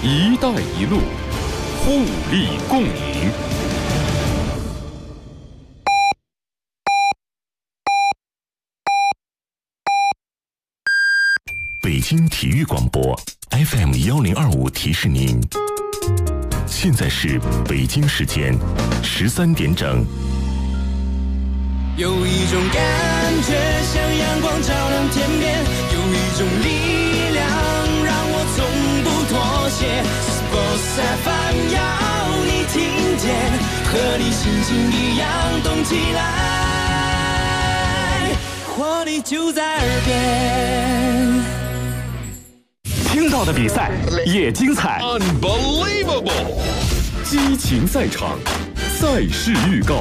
一带一路，互利共赢。 北京体育广播 FM1025提示您，现在是北京时间13点整。 有一种感觉像阳光照亮天边，有一种力量让我从不妥协。Sports FM 要你听见，和你心情一样动起来，活力就在耳边。 听到的比赛也精彩 Unbelievable！ 激情赛场，赛事预告。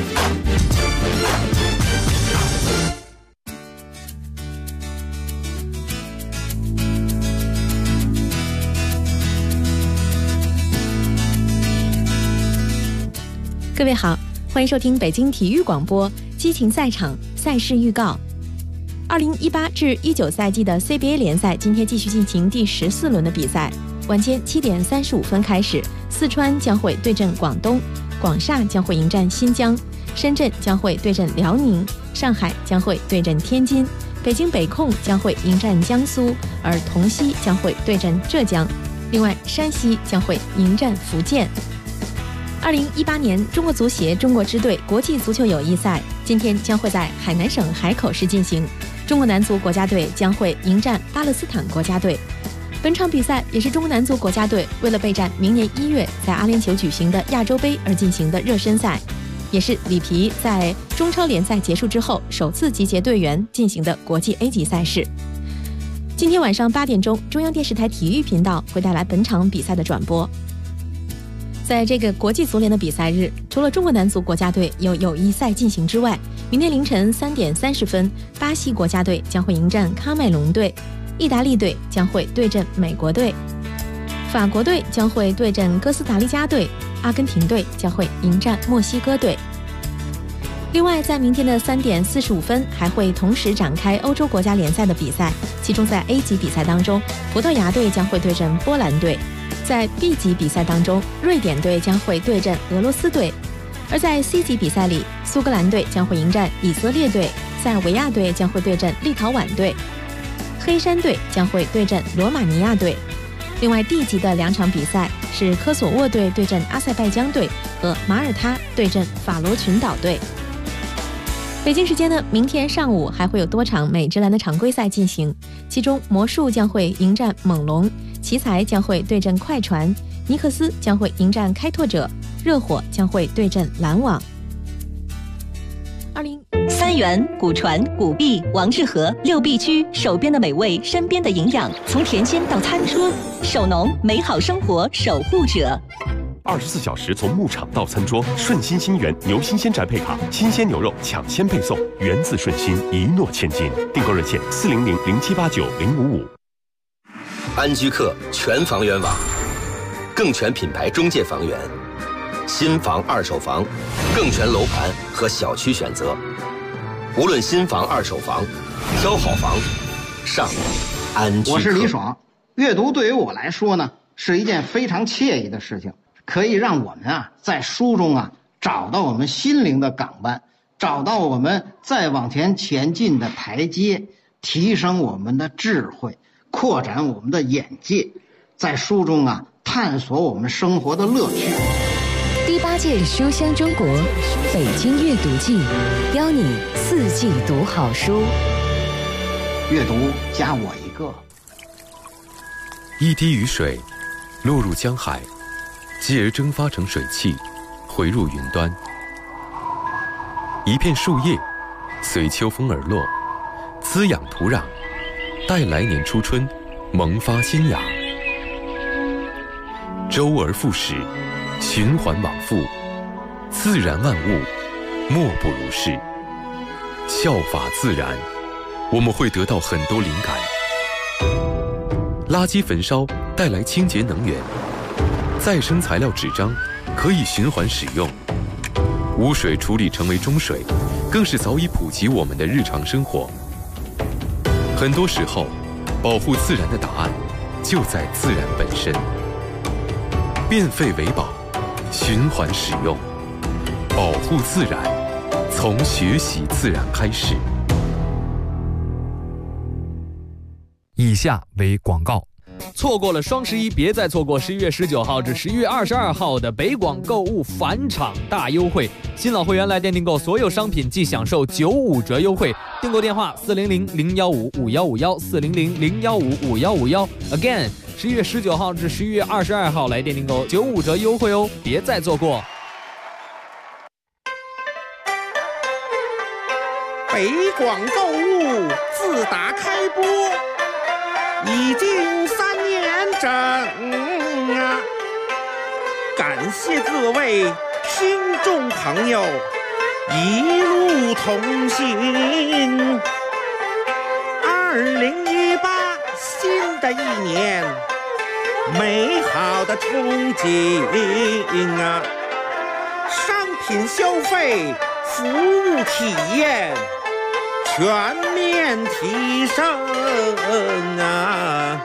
各位好，欢迎收听北京体育广播激情赛场赛事预告。2018至19赛季的 CBA 联赛今天继续进行第14轮的比赛。晚间7点35分开始，四川将会对阵广东，广厦将会迎战新疆，深圳将会对阵辽宁，上海将会对阵天津，北京北控将会迎战江苏，而同曦将会对阵浙江。另外，山西将会迎战福建。2018年中国足协中国支队国际足球友谊赛今天将会在海南省海口市进行，中国男足国家队将会迎战巴勒斯坦国家队。本场比赛也是中国男足国家队为了备战明年1月在阿联酋举行的亚洲杯而进行的热身赛，也是里皮在中超联赛结束之后首次集结队员进行的国际 A 级赛事。今天晚上8点钟，中央电视台体育频道会带来本场比赛的转播。在这个国际足联的比赛日，除了中国男足国家队有友谊赛进行之外，明天凌晨3点30分，巴西国家队将会迎战喀麦隆队，意大利队将会对阵美国队，法国队将会对阵哥斯达黎加队，阿根廷队将会迎战墨西哥队。另外，在明天的3点45分，还会同时展开欧洲国家联赛的比赛，其中在 A 级比赛当中，葡萄牙队将会对阵波兰队。在 B 级比赛当中，瑞典队将会对阵俄罗斯队；而在 C 级比赛里，苏格兰队将会迎战以色列队，塞尔维亚队将会对阵立陶宛队，黑山队将会对阵罗马尼亚队。另外 D 级的2场比赛是科索沃队对阵阿塞拜疆队和马耳他对阵法罗群岛队。北京时间呢，明天上午还会有多场美职篮的常规赛进行，其中魔术将会迎战猛龙，奇才将会对阵快船，尼克斯将会迎战开拓者，热火将会对阵篮网。 三元、古传、古币、王致和6必居，手边的美味，身边的营养，从甜心到餐桌，手农美好生活守护者。 24小时从牧场到餐桌，顺心新源牛新鲜宅配卡，新鲜牛肉抢先配送，源自顺心，一诺千金。订购热线400-0789-055。 安居客全房源网，更全品牌中介房源，新房、二手房，更全楼盘和小区选择。无论新房、二手房，挑好房，上安居客。 我是李爽。阅读对于我来说呢，是一件非常惬意的事情，可以让我们在书中找到我们心灵的港湾，找到我们再往前进的台阶，提升我们的智慧，扩展我们的眼界，在书中探索我们生活的乐趣。 第8届书香中国北京阅读季，邀你4季读好书。 阅读加我一个。 一滴雨水落入江海，继而蒸发成水汽，回入云端。一片树叶随秋风而落，滋养土壤，待来年初春萌发新芽。周而复始，循环往复，自然万物莫不如是。效法自然，我们会得到很多灵感。垃圾焚烧带来清洁能源，再生材料纸张可以循环使用，污水处理成为中水，更是早已普及我们的日常生活。很多时候，保护自然的答案就在自然本身。 变废为宝，循环使用，保护自然，从学习自然开始。 以下为广告。 错过了双11，别再错过11月19号至11月22号的北广购物返场大优惠。新老会员来店订购所有商品即享受95折优惠。订购电话400-015-5151，400-015-5151。Again， 11月19号至11月22号来店订购95折优惠哦，别再错过。 北广购物自打开播已经3年整啊！感谢各位听众朋友一路同行。2018新的一年，美好的憧憬啊！商品消费、服务体验全面提升啊！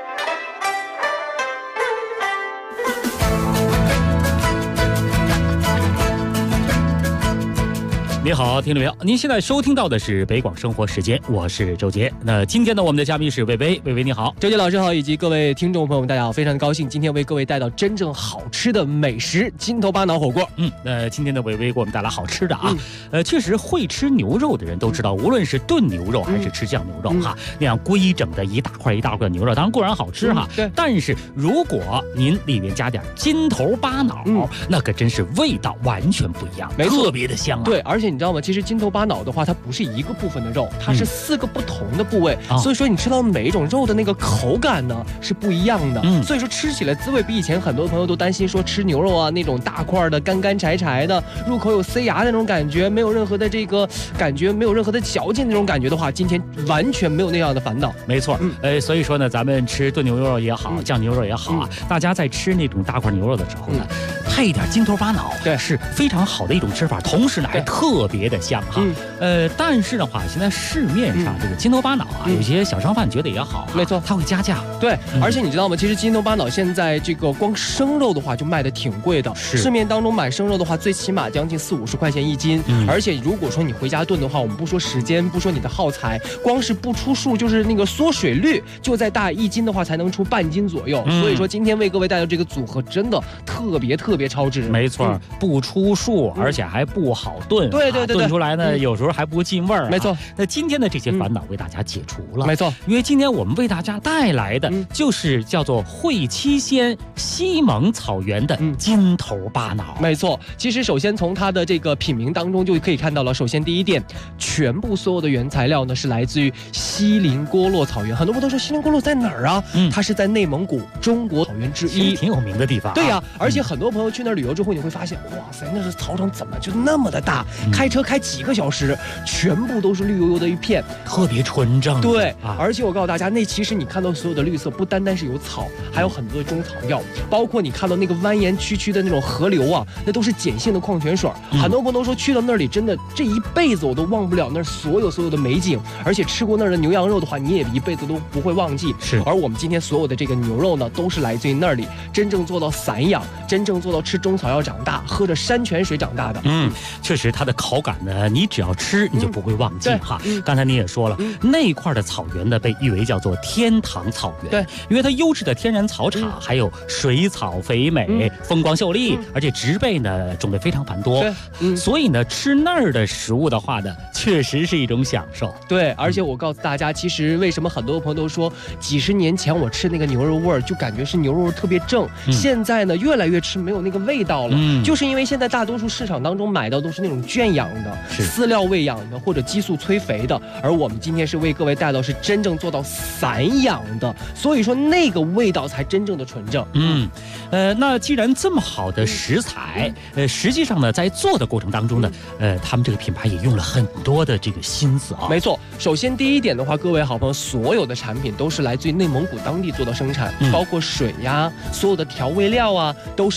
你好，听众朋友，您现在收听到的是北广生活时间，我是周杰。那今天呢，我们的嘉宾是薇薇，薇薇你好， 周杰老师好，以及各位听众朋友们，大家好，非常高兴今天为各位带到真正好吃的美食——金头巴脑火锅。 那今天的薇薇给我们带来好吃的啊。确实会吃牛肉的人都知道，无论是炖牛肉还是吃酱牛肉哈，那样规整的一大块一大块的牛肉，当然固然好吃哈。 对。 但是如果您里面加点金头巴脑，那可真是味道完全不一样，特别的香啊。 对，而且你知道吗？其实金头巴脑的话，它不是一个部分的肉，它是4个不同的部位，所以说你吃到每一种肉的那个口感呢是不一样的。所以说吃起来滋味比以前很多朋友都担心说吃牛肉啊那种大块的干干柴柴的，入口有塞牙的那种感觉，没有任何的这个感觉，没有任何的嚼劲那种感觉的话，今天完全没有那样的烦恼。 没错，所以说呢，咱们吃炖牛肉也好，酱牛肉也好啊，大家在吃那种大块牛肉的时候呢，配一点金头巴脑，对，是非常好的一种吃法，同时呢还特别的香哈。但是的话，现在市面上这个金头巴脑啊，有些小商贩觉得也好， 没错， 它会加价。 对，而且你知道吗？其实金头巴脑现在这个光生肉的话就卖的挺贵的，市面当中买生肉的话，最起码将近40-50块钱一斤。而且如果说你回家炖的话，我们不说时间，不说你的耗材，光是不出数，就是那个缩水率，就在大1斤的话才能出半斤左右。所以说今天为各位带来这个组合真的特别超值。 没错，不出数，而且还不好炖。 对， 炖出来呢，有时候还不进味儿。 没错， 那今天的这些烦恼为大家解除了。 没错， 因为今天我们为大家带来的就是叫做会七仙西蒙草原的金头巴脑。 没错，其实首先从它的这个品名当中就可以看到了。首先第一点，全部所有的原材料呢是来自于锡林郭勒草原。很多人都说锡林郭勒在哪儿啊？它是在内蒙古中国草原之一， 挺有名的地方。 对呀，而且很多朋友去那儿旅游之后，你会发现，哇塞，那是草场怎么就那么的大？开车开几个小时，全部都是绿油油的一片， 特别纯正。 对，而且我告诉大家，那其实你看到所有的绿色，不单单是有草，还有很多的中草药，包括你看到那个蜿蜒曲曲的那种河流啊，那都是碱性的矿泉水。很多朋友都说去到那里，真的这一辈子我都忘不了那所有的美景，而且吃过那儿的牛羊肉的话，你也一辈子都不会忘记。 是， 而我们今天所有的这个牛肉呢，都是来自于那里，真正做到散养，真正做到吃中草药长大，喝着山泉水长大的。 确实它的口感呢，你只要吃你就不会忘记哈。刚才你也说了，那块的草原呢被誉为叫做天堂草原， 对， 因为它优质的天然草场，还有水草肥美，风光秀丽，而且植被呢种类非常繁多，所以呢吃那儿的食物的话呢，确实是一种享受。 对，而且我告诉大家，其实为什么很多朋友都说几十年前我吃那个牛肉味儿就感觉是牛肉特别正，现在呢越来越吃没有那个味道了，就是因为现在大多数市场当中买到都是那种圈养的、饲料喂养的或者激素催肥的，而我们今天是为各位带到是真正做到散养的，所以说那个味道才真正的纯正。 那既然这么好的食材，实际上呢在做的过程当中呢，他们这个品牌也用了很多的这个心思啊。 没错，首先第一点的话，各位好朋友，所有的产品都是来自于内蒙古当地做的生产，包括水呀，所有的调味料啊，都是来自于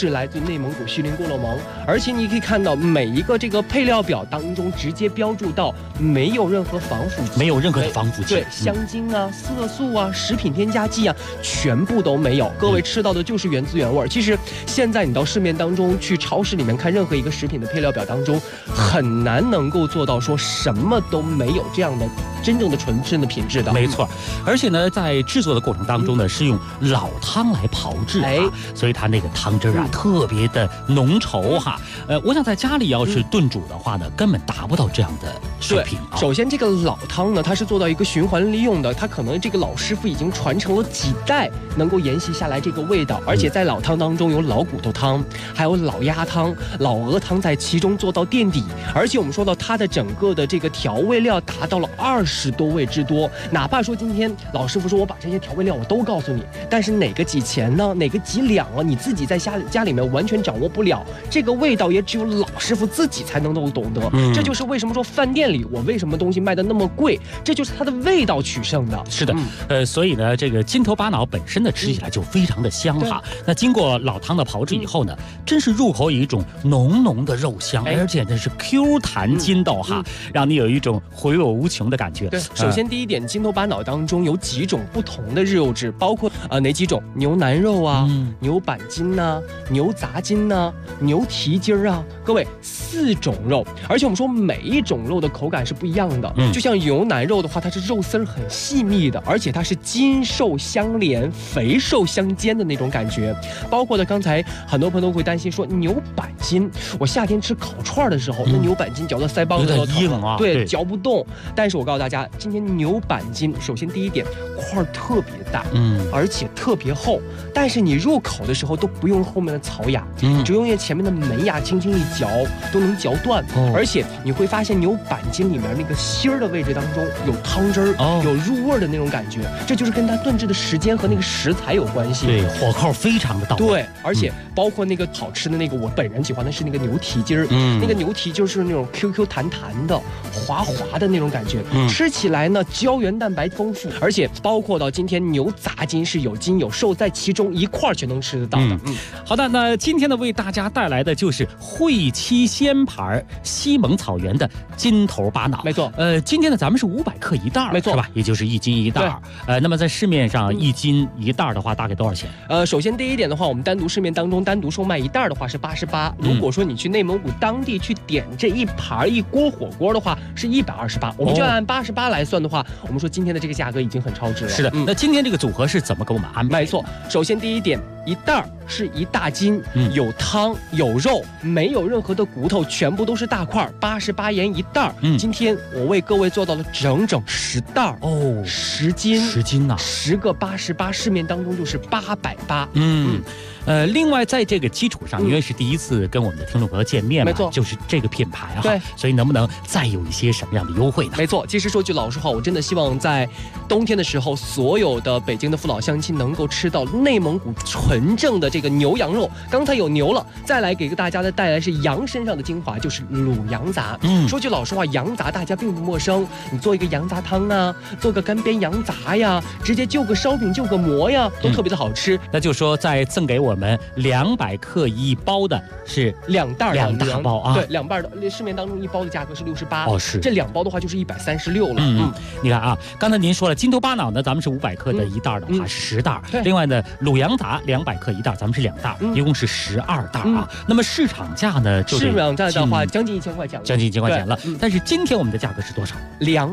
内蒙古锡林郭勒盟，而且你可以看到每一个这个配料表当中直接标注到没有任何防腐剂， 没有任何的防腐剂， 对，香精啊、色素啊、食品添加剂啊，全部都没有。各位吃到的就是原汁原味。其实现在你到市面当中去超市里面看任何一个食品的配料表当中，很难能够做到说什么都没有这样的真正的纯正的品质的。 没错，而且呢，在制作的过程当中呢，是用老汤来炮制所以它那个汤汁啊特别的浓稠哈。我想在家里要是炖煮的话呢，根本达不到这样的水平啊。 首先这个老汤呢，它是做到一个循环利用的，它可能这个老师傅已经传承了几代，能够沿袭下来这个味道。而且在老汤当中有老骨头汤，还有老鸭汤、老鹅汤在其中做到垫底。而且我们说到它的整个的这个调味料达到了20多味之多。哪怕说今天老师傅说我把这些调味料我都告诉你，但是哪个几钱呢？哪个几两啊？你自己在家里面完全掌握不了，这个味道也只有老师傅自己才能够懂得。这就是为什么说饭店里我为什么东西卖的那么贵，这就是它的味道取胜的。 是的，所以呢，这个筋头巴脑本身呢吃起来就非常的香哈。那经过老汤的炮制以后呢，真是入口有一种浓浓的肉香，而且真是 Q 弹筋道哈，让你有一种回味无穷的感觉。 对，首先第一点，筋头巴脑当中有几种不同的肉质，包括哪几种？牛腩肉啊，牛板筋呐，牛杂筋呐，牛蹄筋啊，各位4种肉，而且我们说每一种肉的口感是不一样的。就像牛腩肉的话，它是肉丝很细密的，而且它是筋瘦相连、肥瘦相间的那种感觉。包括的刚才很多朋友都会担心说牛板筋，我夏天吃烤串的时候，那牛板筋嚼到腮帮子有点硬啊， 对，嚼不动。但是我告诉大家，今天牛板筋，首先第一点，块特别大，而且特别厚，但是你入口的时候都不用后面的槽牙，只用前面的门牙轻轻一嚼都能嚼断。而且你会发现牛板筋里面那个芯儿的位置当中有汤汁儿，有入味的那种感觉，这就是跟它炖制的时间和那个食材有关系。 对，火候非常的到位。 对，而且包括那个好吃的那个，我本人喜欢的是那个牛蹄筋儿，那个牛蹄筋是那种 QQ 弹弹的、滑滑的那种感觉，吃起来呢胶原蛋白丰富，而且包括到今天牛杂筋是有筋有瘦在其中一块全能吃得到的。 好的，那今天呢为大家带来的就是汇七鲜牌西蒙草原的筋头巴脑。 没错， 今天呢咱们是500克一袋， 没错， 是吧？也就是1斤1袋。那么在市面上1斤1袋的话，大概多少钱？ 首先第一点的话，我们单独市面当中单独售卖一袋的话是88，如果说你去内蒙古当地去点这一盘一锅火锅的话是128，我们就按88来算的话，我们说今天的这个价格已经很超值了。 是的，那今天这个组合是怎么给我们安排？ 没错，首先第一点，一袋是1大斤，有汤有肉，没有任何的骨头，全部都是大块，88元一袋。今天我为各位做到了整整10袋，10斤呐，10个88，市面当中就是880。 另外在这个基础上，因为是第一次跟我们的听众朋友见面嘛， 没错， 就是这个品牌对， 所以能不能再有一些什么样的优惠呢？ 没错，其实说句老实话，我真的希望在冬天的时候，所有的北京的父老乡亲能够吃到内蒙古纯正的这个牛羊肉。刚才有牛了，再来给大家的带来是羊身上的精华，就是卤羊杂。说句老实话，羊杂大家并不陌生，你做一个羊杂汤啊，做个干煸羊杂呀，直接就个烧饼就个馍呀，都特别的好吃。 那就说再赠给我们200克一包的是 2袋 2大包啊， 对，2袋的，市面当中一包的价格是68， 是这2包的话就是136了。 你看啊，刚才您说了筋头巴脑呢，咱们是500克的一袋的话是10袋，另外呢卤羊杂200克一袋，咱们是2袋，一共是12袋啊。那么市场价呢， 市场价的话将近1000块钱了， 将近1000块钱了。但是今天我们的价格是多少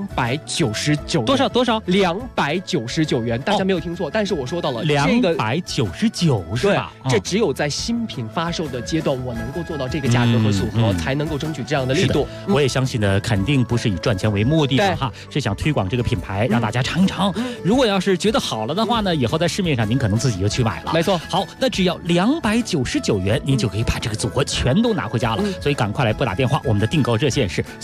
？299， 多少 ？299元，大家没有听错，但是我说到了 299是吧？ 这只有在新品发售的阶段，我能够做到这个价格和组合，才能够争取这样的力度。 我也相信呢，肯定不是以赚钱为目的的哈，是想推广这个品牌，让大家尝一尝。如果要是觉得好了的话呢，以后在市面上您可能自己就去买了。 没错， 好，那只要299元，您就可以把这个组合全都拿回家了。所以赶快来拨打电话，我们的订购热线是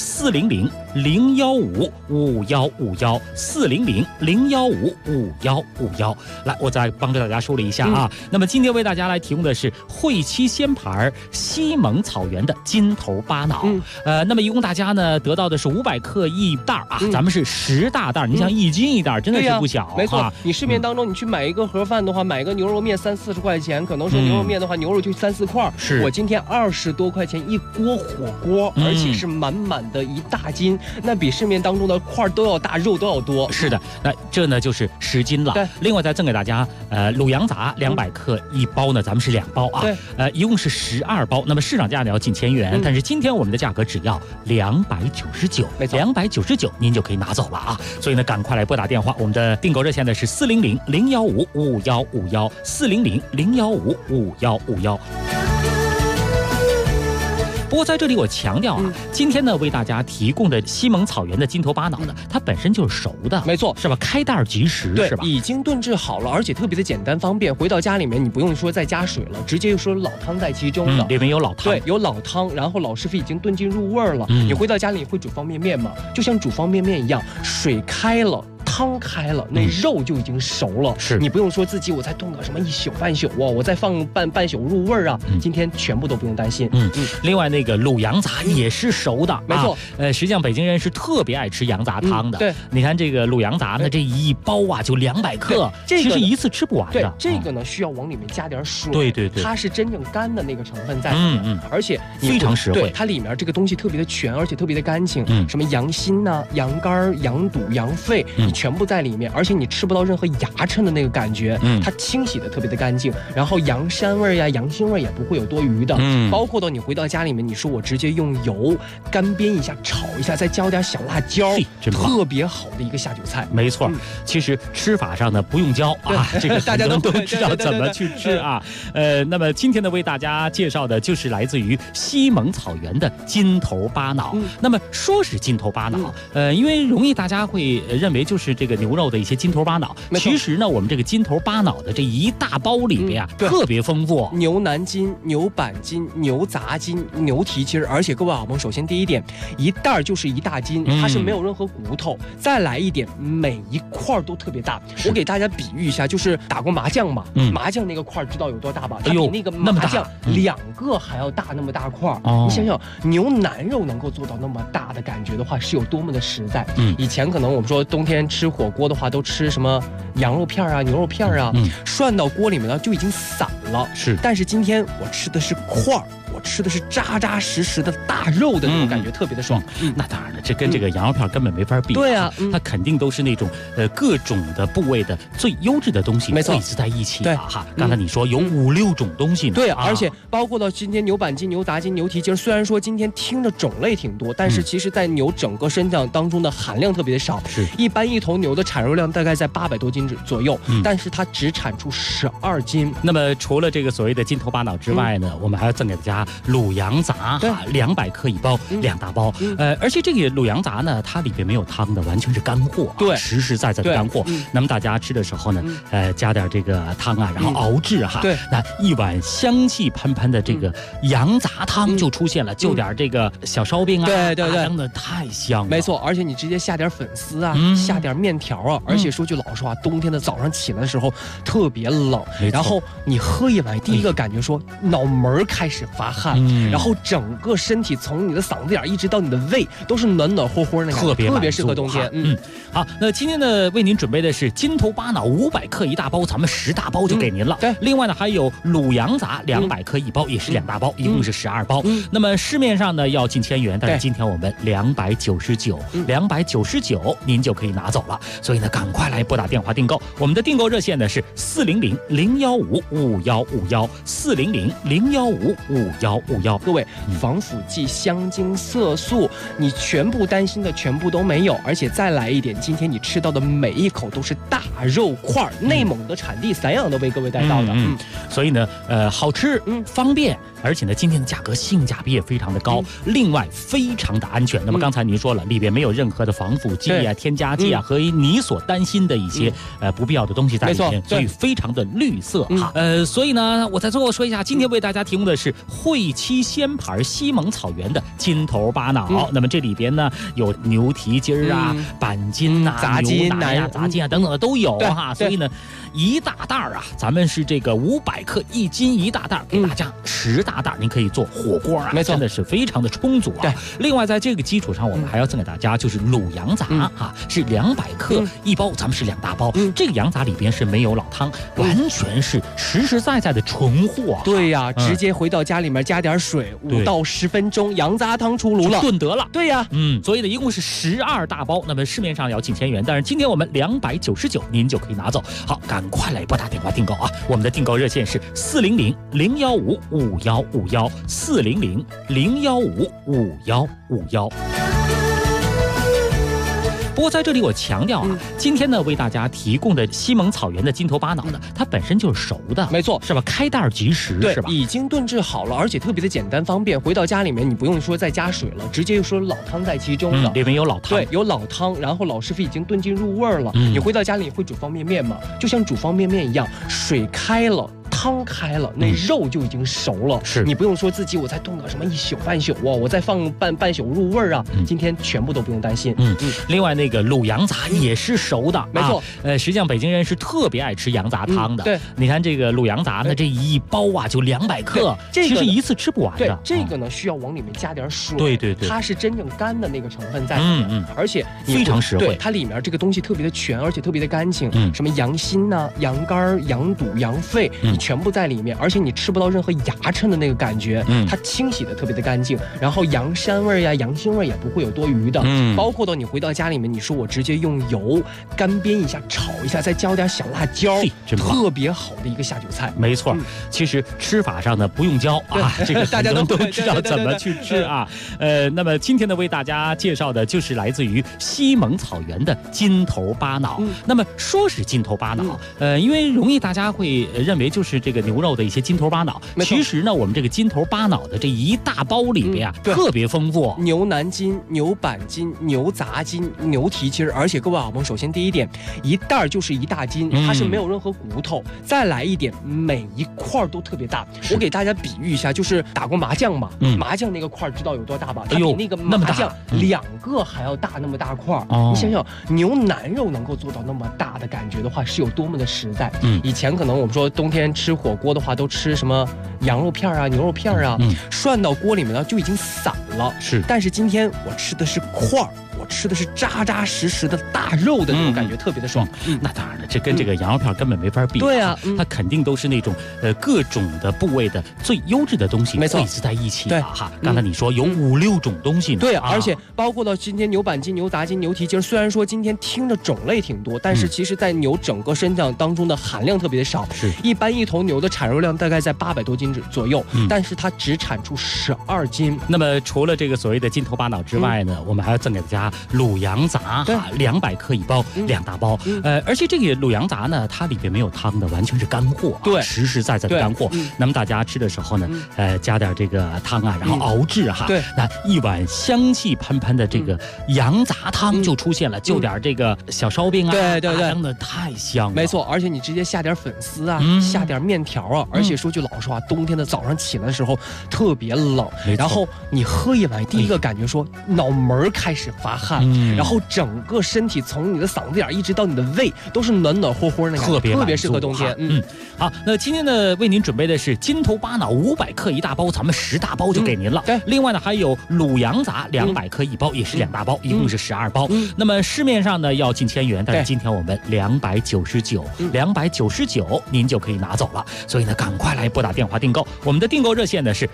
400-015-5151，400-015-5151。来，我再帮着大家说了一下啊。那么今天为大家家来提供的是汇七鲜盘西蒙草原的金头巴脑。那么一共大家呢得到的是500克一袋啊，咱们是10大袋，你想1斤一袋，真的是不小。 没错，你市面当中你去买一个盒饭的话，买个牛肉面30-40块钱，可能说牛肉面的话，牛肉就3-4块。 是我今天20多块钱一锅火锅，而且是满满的一大斤，那比市面当中的块都要大，肉都要多。 是的，那这呢就是10斤了。另外再赠给大家卤羊杂200克一包呢，咱们是2包啊。一共是12包，那么市场价呢要近1000元，但是今天我们的价格只要299， 没错 ，299您就可以拿走了啊。所以呢，赶快来拨打电话，我们的订购热线呢是400-015-5151，400-015-5151。不过在这里我强调啊，今天呢为大家提供的西蒙草原的金头巴脑呢，它本身就是熟的， 没错， 是吧？开袋即食， 对， 是吧？ 已经炖制好了，而且特别的简单方便。回到家里面，你不用说再加水了，直接就说老汤在其中的， 里面有老汤， 对，有老汤，然后老师傅已经炖进入味儿了。你回到家里会煮方便面吗？就像煮方便面一样，水开了。汤开了，那肉就已经熟了。 是你不用说自己我再炖个什么1宿半宿哦，我再放半宿入味儿啊。今天全部都不用担心。 另外那个卤羊杂也是熟的， 没错。 实际上北京人是特别爱吃羊杂汤的。 对， 你看这个卤羊杂呢，这一包啊就200克，其实一次吃不完的。 对，这个呢需要往里面加点水。 对， 它是真正干的那个成分在里面。而且非常实惠。 对，它里面这个东西特别的全，而且特别的干净。什么羊心呐、羊肝、羊肚、羊肺，你全部在里面，而且你吃不到任何牙碜的那个感觉，它清洗的特别的干净，然后羊膻味呀、羊腥味也不会有多余的，包括到你回到家里面，你说我直接用油干煸一下、炒一下，再浇点小辣椒，特别好的一个下酒菜。 没错，其实吃法上呢不用教啊，这个大家都知道怎么去吃啊。那么今天呢为大家介绍的就是来自于西蒙草原的金头巴脑。那么说是金头巴脑，因为容易大家会认为就是这个牛肉的一些金头巴脑，其实呢我们这个金头巴脑的这一大包里边啊，特别丰富， 牛腩筋、牛板筋、牛杂筋、牛蹄筋，而且各位好朋友，首先第一点，一袋就是一大斤，它是没有任何骨头。再来一点，每一块都特别大。我给大家比喻一下，就是打过麻将嘛，麻将那个块知道有多大吧？它比那个麻将2个还要大那么大块。你想想，牛腩肉能够做到那么大的感觉的话，是有多么的实在。以前可能我们说冬天吃火锅的话，都吃什么羊肉片啊、牛肉片啊，涮到锅里面呢就已经散了。但是今天我吃的是块儿。我吃的是扎扎实实的大肉的那种感觉，特别的爽。 那当然了，这跟这个羊肉片根本没法比。 对啊， 它肯定都是那种各种的部位的最优质的东西汇集在一起。 对哈，刚才你说有5-6种东西呢。 对，而且包括到今天牛板筋、牛杂筋、牛蹄筋，虽然说今天听着种类挺多，但是其实在牛整个身上当中的含量特别的少。一般一头牛的产肉量大概在800多斤左右，但是它只产出12斤。 那么除了这个所谓的金头巴脑之外呢，我们还要赠给大家卤羊杂，200克一包，2大包。而且这个卤羊杂呢，它里边没有汤的，完全是干货， 对， 实实在在的干货。那么大家吃的时候呢，加点这个汤啊，然后熬制哈， 对， 那一碗香气喷喷的这个羊杂汤就出现了，就点这个小烧饼啊， 对， 真的太香了。 没错，而且你直接下点粉丝啊，下点面条啊，而且说句老实话，冬天的早上起来的时候特别冷，然后你喝一碗，第一个感觉说脑门开始发汗。然后整个身体从你的嗓子眼一直到你的胃都是暖暖和和的，特别适合冬天。 好，那今天呢为您准备的是金头巴脑500克一大包，咱们10大包就给您了。 对， 另外呢还有卤羊杂200克一包，也是2大包，一共是12包。那么市面上呢要近1000元，但是今天我们299，299您就可以拿走了。所以呢赶快来拨打电话订购，我们的订购热线呢是400-015-5151，400-015-5151。 各位，防腐剂、香精、色素，你全部担心的全部都没有，而且再来一点，今天你吃到的每一口都是大肉块，内蒙的产地散养的为各位带到的。 所以呢，好吃，方便，而且呢，今天的价格性价比也非常的高，另外非常的安全。那么刚才您说了，里边没有任何的防腐剂啊、添加剂啊和你所担心的一些不必要的东西在里面，所以非常的绿色哈。所以呢，我在最后说一下，今天为大家提供的是退期鲜牌西蒙草原的金头巴脑。那么这里边呢有牛蹄筋啊、板筋啊、 杂筋啊、杂筋啊等等的都有哈。所以呢，一大袋啊，咱们是这个500克1斤1大袋，给大家10大袋，您可以做火锅啊， 没错， 真的是非常的充足啊。 对， 另外在这个基础上，我们还要赠给大家就是卤羊杂啊，是200克1包，咱们是2大包。这个羊杂里边是没有老汤，完全是实实在在的纯货。 对呀，直接回到家里面加点水，5到10分钟，羊杂汤出炉了， 炖得了。 对呀， 所以呢，一共是12大包，那么市面上要近1000元，但是今天我们299，您就可以拿走。好，赶快来拨打电话订购啊！我们的订购热线是400-015-5151，400-015-5151。不过在这里我强调啊，今天呢为大家提供的西蒙草原的金头巴脑呢，它本身就是熟的， 没错， 是吧？开袋即食， 对， 是吧？ 已经炖制好了，而且特别的简单方便。回到家里面，你不用说再加水了，直接就说老汤在其中了， 里面有老汤， 对，有老汤，然后老师傅已经炖进入味儿了。你回到家里你会煮方便面吗？就像煮方便面一样，水开了。汤开了，那肉就已经熟了。 是你不用说自己我再炖个什么1宿半宿啊，我再放半宿入味儿啊。今天全部都不用担心。 另外那个卤羊杂也是熟的， 没错。 实际上北京人是特别爱吃羊杂汤的。 对， 你看这个卤羊杂呢，这一包啊就200克，其实一次吃不完的。 对，这个呢需要往里面加点水。 对， 它是真正干的那个成分在里面。而且非常实惠。 对，它里面这个东西特别的全，而且特别的干净。什么羊心呐、羊肝、羊肚、羊肺，你全部在里面。而且你吃不到任何牙碜的那个感觉，它清洗的特别的干净，然后羊膻味呀、羊腥味也不会有多余的，包括到你回到家里面，你说我直接用油干煸一下、炒一下，再浇点小辣椒，特别好的一个下酒菜。 没错，其实吃法上呢不用教啊，这个大家都知道怎么去吃啊。那么今天呢为大家介绍的就是来自于西蒙草原的金头巴脑。那么说是金头巴脑，因为容易大家会认为就是这个牛肉的一些金头巴脑，其实呢，我们这个金头巴脑的这一大包里边啊，特别丰富， 牛腩筋、牛板筋、牛杂筋、牛蹄筋，而且各位好朋友，首先第一点，一袋就是1大斤，它是没有任何骨头。再来一点，每一块都特别大。我给大家比喻一下，就是打过麻将嘛，麻将那个块知道有多大吧？它比那个麻将2个还要大，那么大块。你想想，牛腩肉能够做到那么大的感觉的话，是有多么的实在。以前可能我们说冬天吃火锅的话，都吃什么羊肉片啊、牛肉片啊，涮到锅里面呢就已经散了。 是， 但是今天我吃的是块儿。我吃的是扎扎实实的大肉的那种感觉，特别的爽。 那当然了，这跟这个羊肉片根本没法比。 对啊， 它肯定都是那种各种的部位的最优质的东西汇集在一起。 对哈，刚才你说有5、6种东西呢。 对，而且包括到今天牛板筋、牛杂筋、牛蹄筋，虽然说今天听着种类挺多，但是其实在牛整个身上当中的含量特别的少。 是， 一般一头牛的产肉量大概在800多斤左右，但是它只产出12斤。 那么除了这个所谓的金头巴脑之外呢，我们还要赠给大家卤羊杂，200克1包，2大包。而且这个卤羊杂呢，它里边没有汤的，完全是干货， 对， 实实在在的干货。那么大家吃的时候呢，加点这个汤啊，然后熬制哈， 对， 那一碗香气喷喷的这个羊杂汤就出现了，就点这个小烧饼啊， 对， 真的太香了。 没错，而且你直接下点粉丝啊，下点面条啊，而且说句老实话，冬天的早上起来的时候特别冷，然后你喝一碗，第一个感觉说脑门开始发汗。然后整个身体从你的嗓子眼一直到你的胃都是暖暖和和的，特别适合冬天。 好，那今天呢为您准备的是金头巴脑500克1大包，咱们10大包就给您了。 对， 另外呢还有卤羊杂200克1包，也是2大包，一共是12包。那么市面上呢要近1000元，但是今天我们299，299您就可以拿走了。所以呢赶快来拨打电话订购，我们的订购热线呢是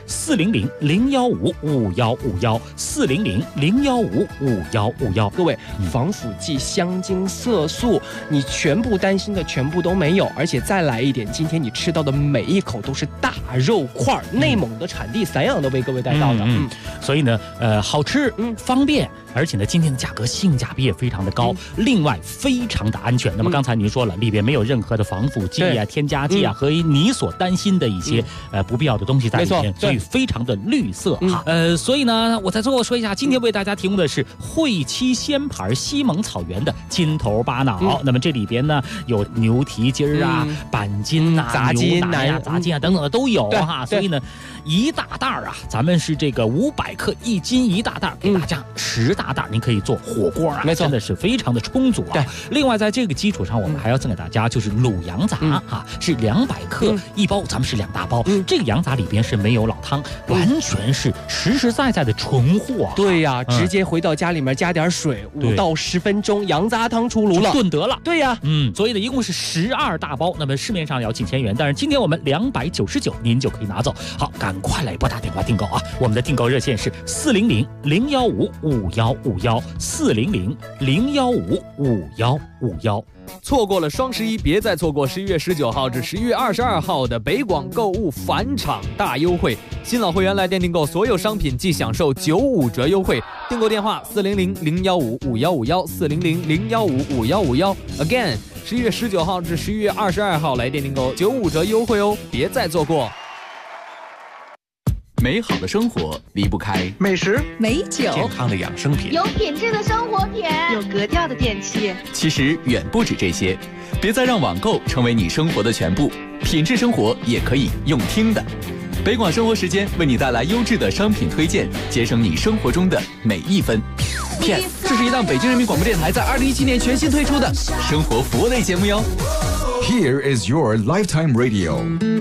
400-015-5151，400-015-5151。 各位，防腐剂、香精、色素，你全部担心的全部都没有，而且再来一点，今天你吃到的每一口都是大肉块，内蒙的产地散养的为各位带到的。 所以呢，好吃，方便，而且呢，今天的价格性价比也非常的高，另外非常的安全。那么刚才您说了，里边没有任何的防腐剂啊、添加剂啊和你所担心的一些不必要的东西在里面，所以非常的绿色哈。所以呢，我在最后说一下，今天为大家提供的是贵七鲜盘西蒙草原的金头巴脑。那么这里边呢有牛蹄筋啊、板筋啊、 杂筋、 牛腩呀、杂筋啊等等的都有哈。所以呢，一大袋啊，咱们是这个500克1斤一大袋，给大家10大袋，您可以做火锅啊， 没错， 真的是非常的充足啊。另外在这个基础上，我们还要赠给大家就是卤羊杂哈，是200克一包，咱们是2大包。这个羊杂里边是没有老汤，完全是实实在在的纯货。 对呀，直接回到家里面加点水，5到10分钟，羊杂汤出炉了， 炖得了。 对呀， 所以呢，一共是12大包，那么市面上要近1000元，但是今天我们299，您就可以拿走。好，赶快来拨打电话订购啊！我们的订购热线是400-015-5151，400-015-5151。 错过了双11，别再错过11月19号至11月22号的北广购物返场大优惠。新老会员来电订购所有商品即享受95折优惠。订购电话400-015-5151，400-015-5151。Again， 11月19号至11月22号来电订购95折优惠哦，别再错过。 美好的生活离不开美食、 美酒、 健康的养生品、 有品质的生活品、 有格调的电器。 其实远不止这些，别再让网购成为你生活的全部，品质生活也可以用听的。北广生活时间为你带来优质的商品推荐，节省你生活中的每一分。P.S. 这是一档北京人民广播电台在2017年全新推出的生活服务类节目哟。 Here is your lifetime radio。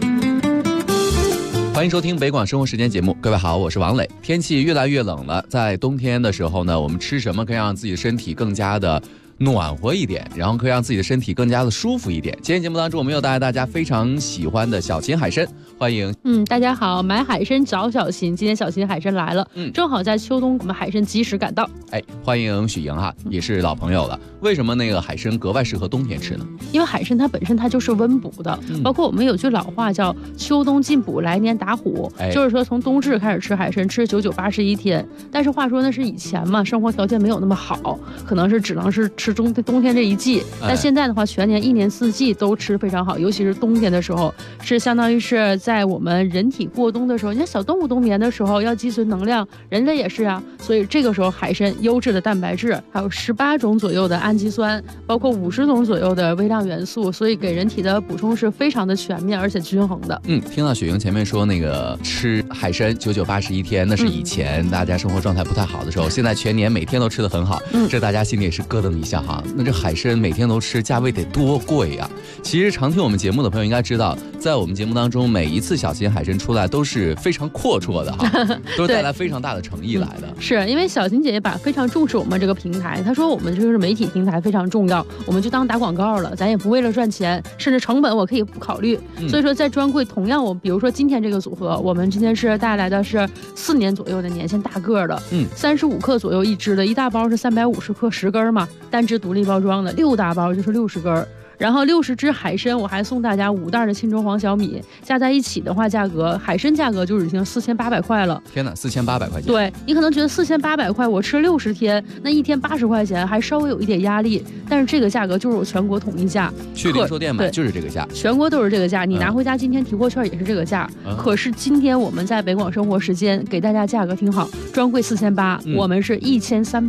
欢迎收听北广生活时间节目，各位好，我是王磊。天气越来越冷了，在冬天的时候呢，我们吃什么可以让自己的身体更加的暖和一点，然后可以让自己的身体更加的舒服一点。今天节目当中，我们又带来大家非常喜欢的小秦海参，欢迎。 大家好，买海参找小秦，今天小秦海参来了，正好在秋冬我们海参及时赶到。 欢迎许莹哈，也是老朋友了。为什么那个海参格外适合冬天吃呢？ 因为海参它本身它就是温补的，包括我们有句老话叫秋冬进补，来年打虎，就是说从冬至开始吃海参，吃99、81天。但是话说那是以前嘛，生活条件没有那么好，可能是只能是吃冬天这一季。但现在的话，全年1年4季都吃非常好，尤其是冬天的时候，是相当于是在我们人体过冬的时候，你看小动物冬眠的时候要积存能量，人类也是啊，所以这个时候海参优质的蛋白质，还有18种左右的氨基酸，包括50种左右的微量元素，所以给人体的补充是非常的全面而且均衡的。 听到雪莹前面说那个吃海参99、81天，那是以前大家生活状态不太好的时候，现在全年每天都吃得很好，这大家心里也是咯噔一下哈。那这海参每天都吃，价位得多贵呀！其实常听我们节目的朋友应该知道，在我们节目当中，每一次小秦海参出来都是非常阔绰的哈，都是带来非常大的诚意来的。 是因为小秦姐姐非常重视我们这个平台，她说我们这个是媒体平台非常重要，我们就当打广告了，咱也不为了赚钱，甚至成本我可以不考虑。所以说在专柜同样比如说今天这个组合，我们今天是带来的是4年左右的年限大个的，35克左右一支的，一大包是350克10根嘛，单支独立包装的，6大包就是60根。然后60只海参，我还送大家5袋的沁州黄小米，加在一起的话，海参价格就已经4800块了。 天哪，4800块钱！ 对，你可能觉得4800块，我吃60天，那一天80块钱，还稍微有一点压力。但是这个价格就是我全国统一价， 去零售店买就是这个价， 全国都是这个价。你拿回家今天提货券也是这个价。可是今天我们在北广生活时间给大家价格挺好，专柜4800，我们是1380。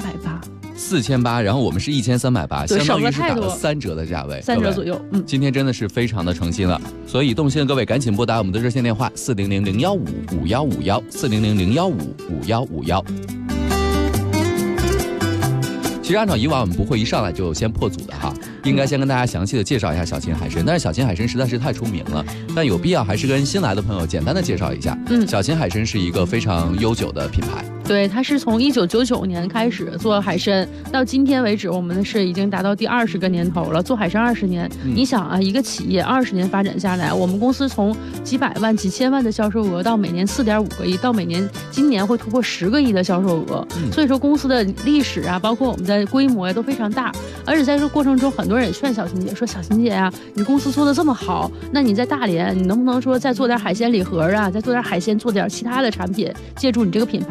4800，然后我们是1380，相当于是打了3折的价位 ，3折左右。 今天真的是非常的诚心了，所以动心的各位赶紧拨打我们的热线电话400-015-5151，400-015-5151。其实按照以往我们不会一上来就先破组的哈，应该先跟大家详细的介绍一下小秦海参，但是小秦海参实在是太出名了，但有必要还是跟新来的朋友简单的介绍一下。小秦海参是一个非常悠久的品牌。 对，它是从1999年开始做海参，到今天为止，我们是已经达到第20个年头了，做海参20年。你想啊，一个企业20年发展下来，我们公司从几百万、几千万的销售额，到每年4.5个亿，到今年会突破10个亿的销售额。所以说公司的历史啊，包括我们的规模呀，都非常大。而且在这个过程中，很多人也劝小秦姐说：“小秦姐呀，你公司做的这么好，那你在大连，你能不能说再做点海鲜礼盒啊，再做点海鲜，做点其他的产品，借助你这个品牌把公司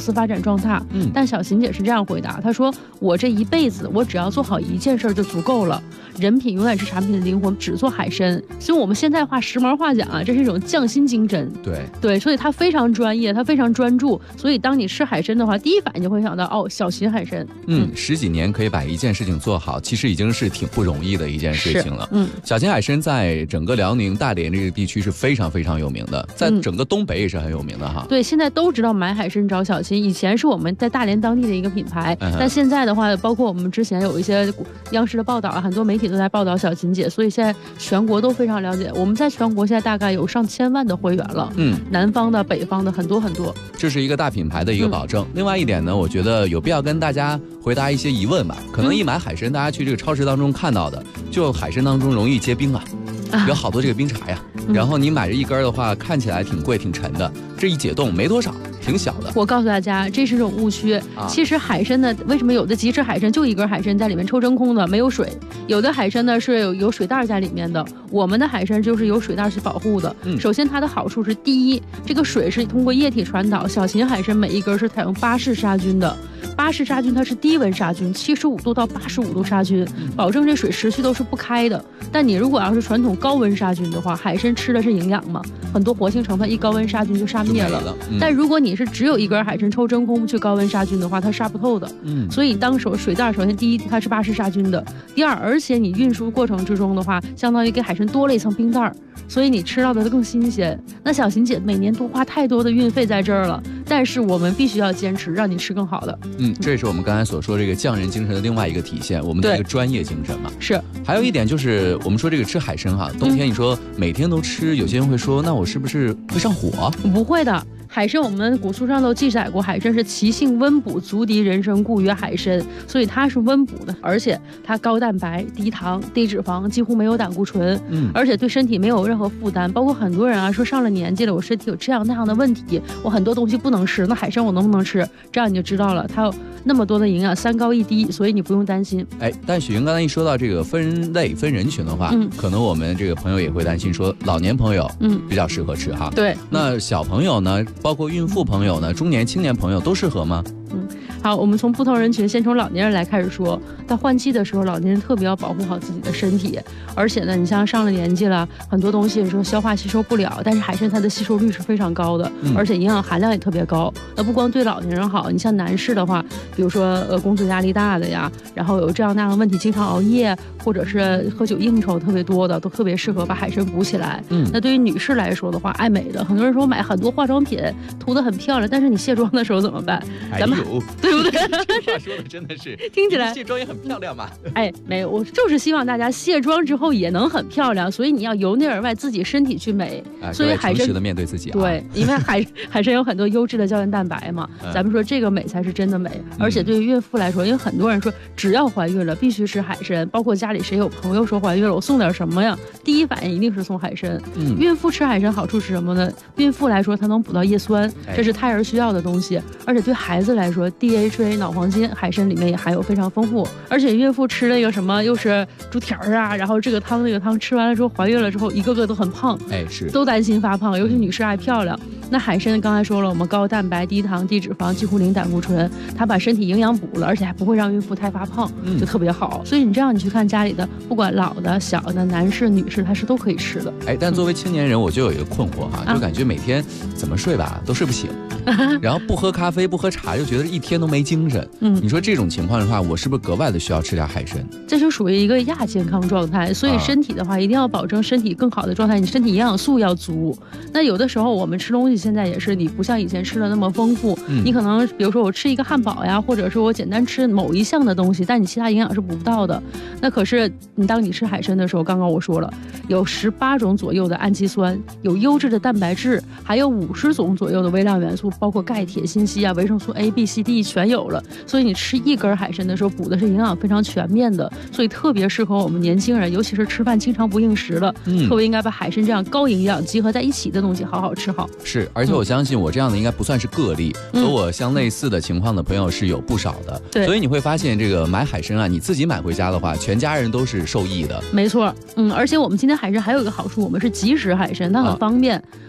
司发展壮大。但小琴姐是这样回答，她说：“我这一辈子，我只要做好一件事就足够了。人品永远是产品的灵魂，只做海参。所以我们现在时髦话讲啊，这是一种匠心精针。对，所以他非常专业，他非常专注。所以当你吃海参的话，第一反应就会想到哦，小琴海参。 10几年可以把一件事情做好，其实已经是挺不容易的一件事情了。小琴海参在整个辽宁大连这个地区是非常非常有名的，在整个东北也是很有名的哈。 对，现在都知道买海参找小琴，以前是我们在大连当地的一个品牌，但现在的话，包括我们之前有一些央视的报道啊，很多媒体都在报道小琴姐，所以现在全国都非常了解。我们在全国现在大概有上千万的会员了，南方的、北方的很多很多， 这是一个大品牌的一个保证。另外一点呢，我觉得有必要跟大家回答一些疑问吧。可能一买海参，大家去这个超市当中看到的，就海参当中容易结冰啊，有好多这个冰碴呀，然后你买这一根的话，看起来挺贵挺沉的，这一解冻没多少，挺小的。 我告诉大家，这是种误区。其实海参呢，为什么有的即食海参就一根海参在里面抽真空的，没有水；有的海参呢是有水袋在里面的。我们的海参就是有水袋去保护的。首先它的好处是，第一，这个水是通过液体传导。小琴海参每一根是采用巴氏杀菌的。巴氏杀菌它是低温杀菌，75度到85度杀菌，保证这水持续都是不开的。但你如果要是传统高温杀菌的话，海参吃的是营养嘛，很多活性成分一高温杀菌就杀灭了。但如果你是只有一根海参抽真空去高温杀菌的话，它杀不透的。所以当水袋首先第一它是巴氏杀菌的，第二，而且你运输过程之中的话，相当于给海参多了一层冰袋，所以你吃到的更新鲜。那小琴姐每年都花太多的运费在这儿了，但是我们必须要坚持，让你吃更好的。 这也是我们刚才所说这个匠人精神的另外一个体现，我们的这个专业精神嘛。 是。 还有一点就是我们说这个吃海参哈，冬天你说每天都吃，有些人会说，那我是不是会上火？ 不会的。海参我们古书上都记载过，海参是其性温补，足敌人参，故曰海参。所以它是温补的，而且它高蛋白、低糖、低脂肪，几乎没有胆固醇，而且对身体没有任何负担。包括很多人啊说上了年纪了，我身体有这样那样的问题，我很多东西不能吃，那海参我能不能吃？这样你就知道了，它有那么多的营养，3高1低，所以你不用担心。 但许云刚才一说到这个分类分人群的话，可能我们这个朋友也会担心说，老年朋友比较适合吃哈。 对。 那小朋友呢，包括孕妇朋友呢，中年青年朋友都适合吗？ 好，我们从不同人群，先从老年人来开始说。到换季的时候，老年人特别要保护好自己的身体，而且呢，你像上了年纪了，很多东西说消化吸收不了，但是海参它的吸收率是非常高的，而且营养含量也特别高。那不光对老年人好，你像男士的话，比如说工作压力大的呀，然后有这样那样的问题，经常熬夜或者是喝酒应酬特别多的，都特别适合把海参补起来。那对于女士来说的话，爱美的，很多人说买很多化妆品涂得很漂亮，但是你卸妆的时候怎么办？咱们对不对？ 这话说的真的是， 听起来卸妆也很漂亮嘛。 没有，我就是希望大家卸妆之后也能很漂亮，所以你要由内而外自己身体去美。所以海参诚实的面对自己。 对，因为海参有很多优质的胶原蛋白嘛，咱们说这个美才是真的美。而且对于孕妇来说，因为很多人说只要怀孕了必须吃海参，包括家里谁有朋友说怀孕了，我送点什么呀？第一反应一定是送海参。孕妇吃海参好处是什么呢？孕妇来说，它能补到叶酸，这是胎儿需要的东西。而且对孩子来说 ，DHA 脑黄金海参里面也含有非常丰富。而且孕妇吃了一个什么，又是猪蹄儿啊，然后这个汤那个汤，吃完了之后怀孕了之后，一个个都很胖， 是都担心发胖，尤其女士爱漂亮。那海参刚才说了，我们高蛋白、低糖、低脂肪，几乎零胆固醇，它把身体营养补了，而且还不会让孕妇太发胖，就特别好。所以你这样你去看家里的，不管老的、小的、男士、女士，它是都可以吃的。 但作为青年人，我就有一个困惑哈，就感觉每天怎么睡吧都睡不醒，然后不喝咖啡、不喝茶，就觉得一天都没精神。你说这种情况的话，我是不是格外的需要吃点海参？ 这就属于一个亚健康状态，所以身体的话一定要保证身体更好的状态，你身体营养素要足。那有的时候我们吃东西现在也是，你不像以前吃的那么丰富，你可能比如说我吃一个汉堡呀，或者是我简单吃某一项的东西，但你其他营养是补不到的。那可是当你吃海参的时候，刚刚我说了，有18种左右的氨基酸，有优质的蛋白质，还有50种左右的微量元素，包括钙、铁、锌、硒啊，维生素 A、B、C、D 全有了。所以你吃一根海参的时候，补的是营养非常全面的，所以特别适合我们年轻人，尤其是吃饭经常不应时了，特别应该把海参这样高营养集合在一起的东西好好吃好。 是，而且我相信我这样的应该不算是个例，和我相类似的情况的朋友是有不少的。 对， 所以你会发现这个买海参啊，你自己买回家的话，全家人都是受益的。 没错，而且我们今天海参还有一个好处，我们是即食海参，它很方便。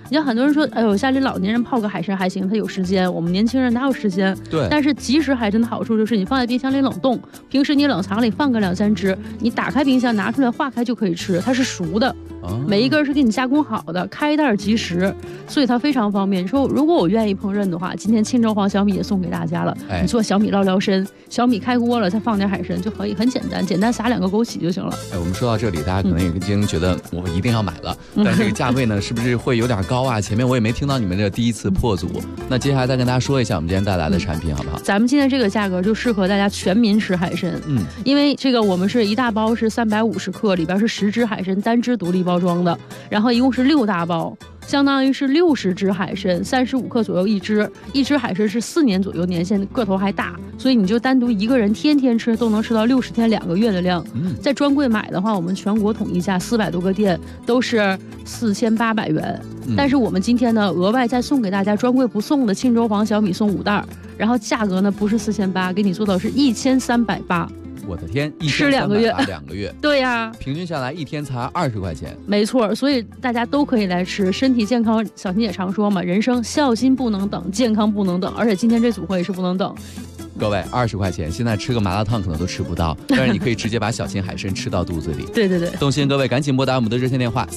你像很多人说，哎呦，家里老年人泡个海参还行，他有时间，我们年轻人哪有时间？ 对。 但是即食海参的好处就是你放在冰箱里冷冻，平时你冷藏里放个2-3只，你打开冰箱拿出来化开就可以吃，它是熟的，每一根是给你加工好的，开袋即食，所以它非常方便。你说如果我愿意烹饪的话，今天青州黄小米也送给大家了。你做小米捞撩参，小米开锅了，再放点海参就可以，很简单，简单撒2个枸杞就行了。 我们说到这里，大家可能已经觉得我一定要买了，但这个价位呢，是不是会有点高啊？前面我也没听到你们这第一次破组，那接下来再跟大家说一下我们今天带来的产品好不好？ 咱们今天这个价格就适合大家全民吃海参，因为这个我们是一大包是350克，里边是10只海参单只独立包装的，然后一共是6大包。相当于是60只海参，35克左右一只，一只海参是4年左右年限，个头还大，所以你就单独一个人天天吃都能吃到60天2个月的量。在专柜买的话，我们全国统一价400多个店都是4800元，但是我们今天呢额外再送给大家专柜不送的青州黄小米送5袋，然后价格呢不是4800，给你做到是1380。 我的天， 吃2个月 ，2个月， 对呀， 平均下来一天才20块钱， 没错，所以大家都可以来吃，身体健康。小新也常说嘛，人生孝心不能等，健康不能等，而且今天这组合也是不能等。 各位，20块钱，现在吃个麻辣烫可能都吃不到，但是你可以直接把小青海参吃到肚子里。 对对对， 动心各位赶紧拨打我们的热线电话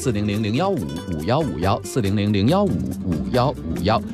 400-015-5151，400-015-5151。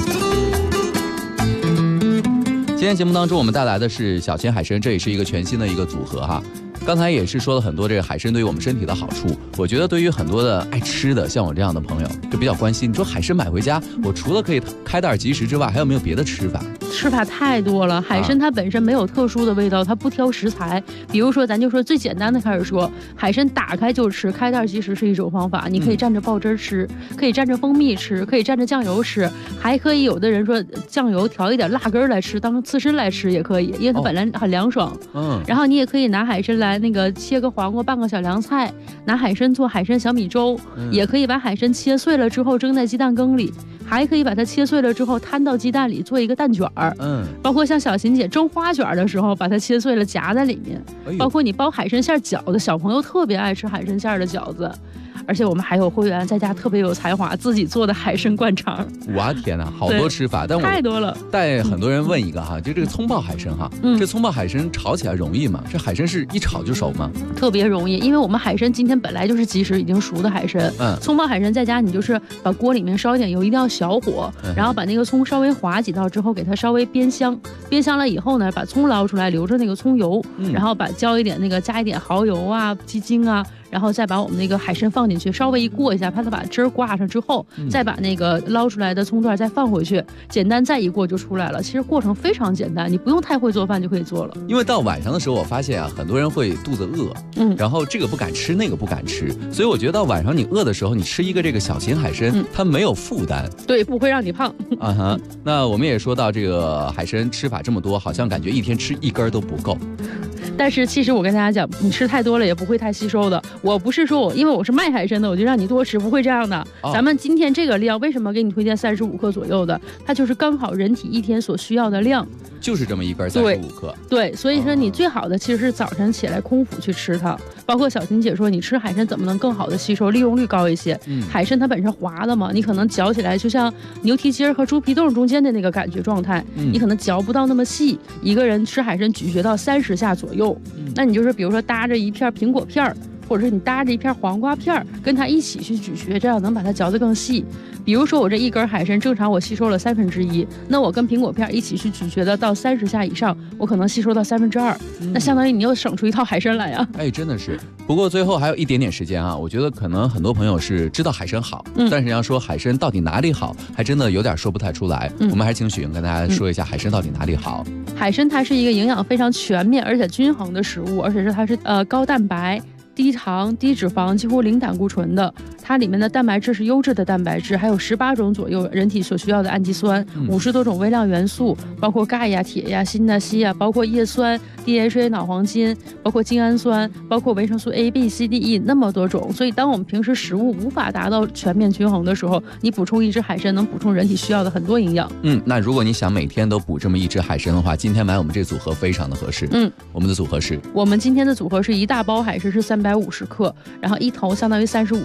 今天节目当中，我们带来的是小青海参，这也是一个全新的一个组合哈。刚才也是说了很多这个海参对于我们身体的好处，我觉得对于很多的爱吃的，像我这样的朋友就比较关心。你说海参买回家，我除了可以开袋即食之外，还有没有别的吃法？ 吃法太多了，海参它本身没有特殊的味道，它不挑食材。比如说，咱就说最简单的开始说，海参打开就吃，开袋即食是一种方法。你可以蘸着爆汁吃，可以蘸着蜂蜜吃，可以蘸着酱油吃，还可以有的人说酱油调一点辣根来吃，当刺身来吃也可以，因为它本来很凉爽。然后你也可以拿海参来那个切个黄瓜拌个小凉菜，拿海参做海参小米粥，也可以把海参切碎了之后蒸在鸡蛋羹里，还可以把它切碎了之后摊到鸡蛋里做一个蛋卷儿。包括像小琴姐蒸花卷的时候，把它切碎了夹在里面。包括你包海参馅饺子，小朋友特别爱吃海参馅的饺子。而且我们还有会员在家特别有才华，自己做的海参灌肠。 哇天哪，好多吃法，但我太多了。 带很多人问一个哈，就这个葱爆海参哈，这葱爆海参炒起来容易吗？这海参是一炒就熟吗？ 特别容易，因为我们海参今天本来就是即食已经熟的海参。葱爆海参在家你就是把锅里面烧一点油，一定要小火，然后把那个葱稍微划几道之后，给它稍微煸香，煸香了以后呢，把葱捞出来，留着那个葱油，然后加一点蚝油啊、鸡精啊。然后再把我们那个海参放进去，稍微一过一下，怕它把汁儿挂上之后，再把那个捞出来的葱段再放回去，简单再一过就出来了。其实过程非常简单，你不用太会做饭就可以做了。 因为到晚上的时候，我发现啊，很多人会肚子饿，然后这个不敢吃，那个不敢吃，所以我觉得到晚上你饿的时候，你吃一个这个小芹海参，它没有负担， 对，不会让你胖。 那我们也说到这个海参吃法这么多，好像感觉一天吃1根都不够。 但是其实我跟大家讲，你吃太多了也不会太吸收的。我不是说因为我是卖海参的，我就让你多吃，不会这样的。咱们今天这个量为什么给你推荐35克左右的？它就是刚好人体一天所需要的量， 就是这么一根35克。 对，所以说你最好的其实是早晨起来空腹去吃它。包括小琴姐说，你吃海参怎么能更好的吸收，利用率高一些？海参它本身滑的嘛，你可能嚼起来就像牛蹄筋和猪皮冻中间的那个感觉状态，你可能嚼不到那么细。一个人吃海参咀嚼到30下左右。那你就是比如说搭着一片苹果片或者是你搭着一片黄瓜片跟它一起去咀嚼，这样能把它嚼得更细。比如说我这一根海参正常我吸收了1/3，那我跟苹果片一起去咀嚼的到30下以上，我可能吸收到2/3，那相当于你又省出一套海参来呀。 真的是。不过最后还有一点点时间啊，我觉得可能很多朋友是知道海参好，但是要说海参到底哪里好，还真的有点说不太出来。我们还是请许莹跟大家说一下海参到底哪里好。 海参它是一个营养非常全面而且均衡的食物，而且它是高蛋白、低糖、低脂肪，几乎零胆固醇的。它里面的蛋白质是优质的蛋白质，还有18种左右人体所需要的氨基酸，50多种微量元素，包括钙呀、铁呀、锌呐、硒呀，包括叶酸、DHA 脑黄金，包括精氨酸，包括维生素 A、B、C、D、E 那么多种。所以当我们平时食物无法达到全面均衡的时候，你补充一只海参能补充人体需要的很多营养。 那如果你想每天都补这么一只海参的话，今天买我们这组合非常的合适。我们的组合是， 我们今天的组合是一大包海参是350克，然后一头相当于35克左右。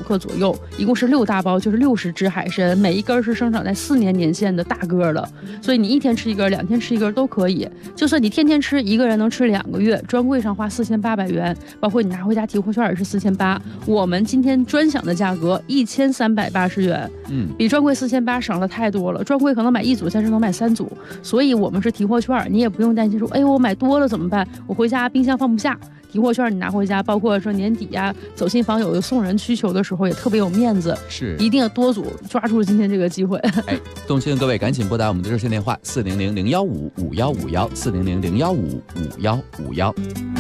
右，一共是6大包，就是60只海参，每一根是生长在4年年限的大个的，所以你1天吃1根，2天吃1根都可以。就算你天天吃，一个人能吃2个月，专柜上花4800元，包括你拿回家提货券也是4800，我们今天专享的价格1380元，比专柜4800省了太多了。专柜可能买1组，现在能买3组，所以我们是提货券，你也不用担心说，哎，我买多了怎么办？我回家冰箱放不下。提货券你拿回家，包括说年底呀、走亲访友送人需求的时候，也特别有面子。 是， 一定要多组，抓住今天这个机会。 哎，动心的各位赶紧拨打我们的热线电话400-015-5151，400-015-5151。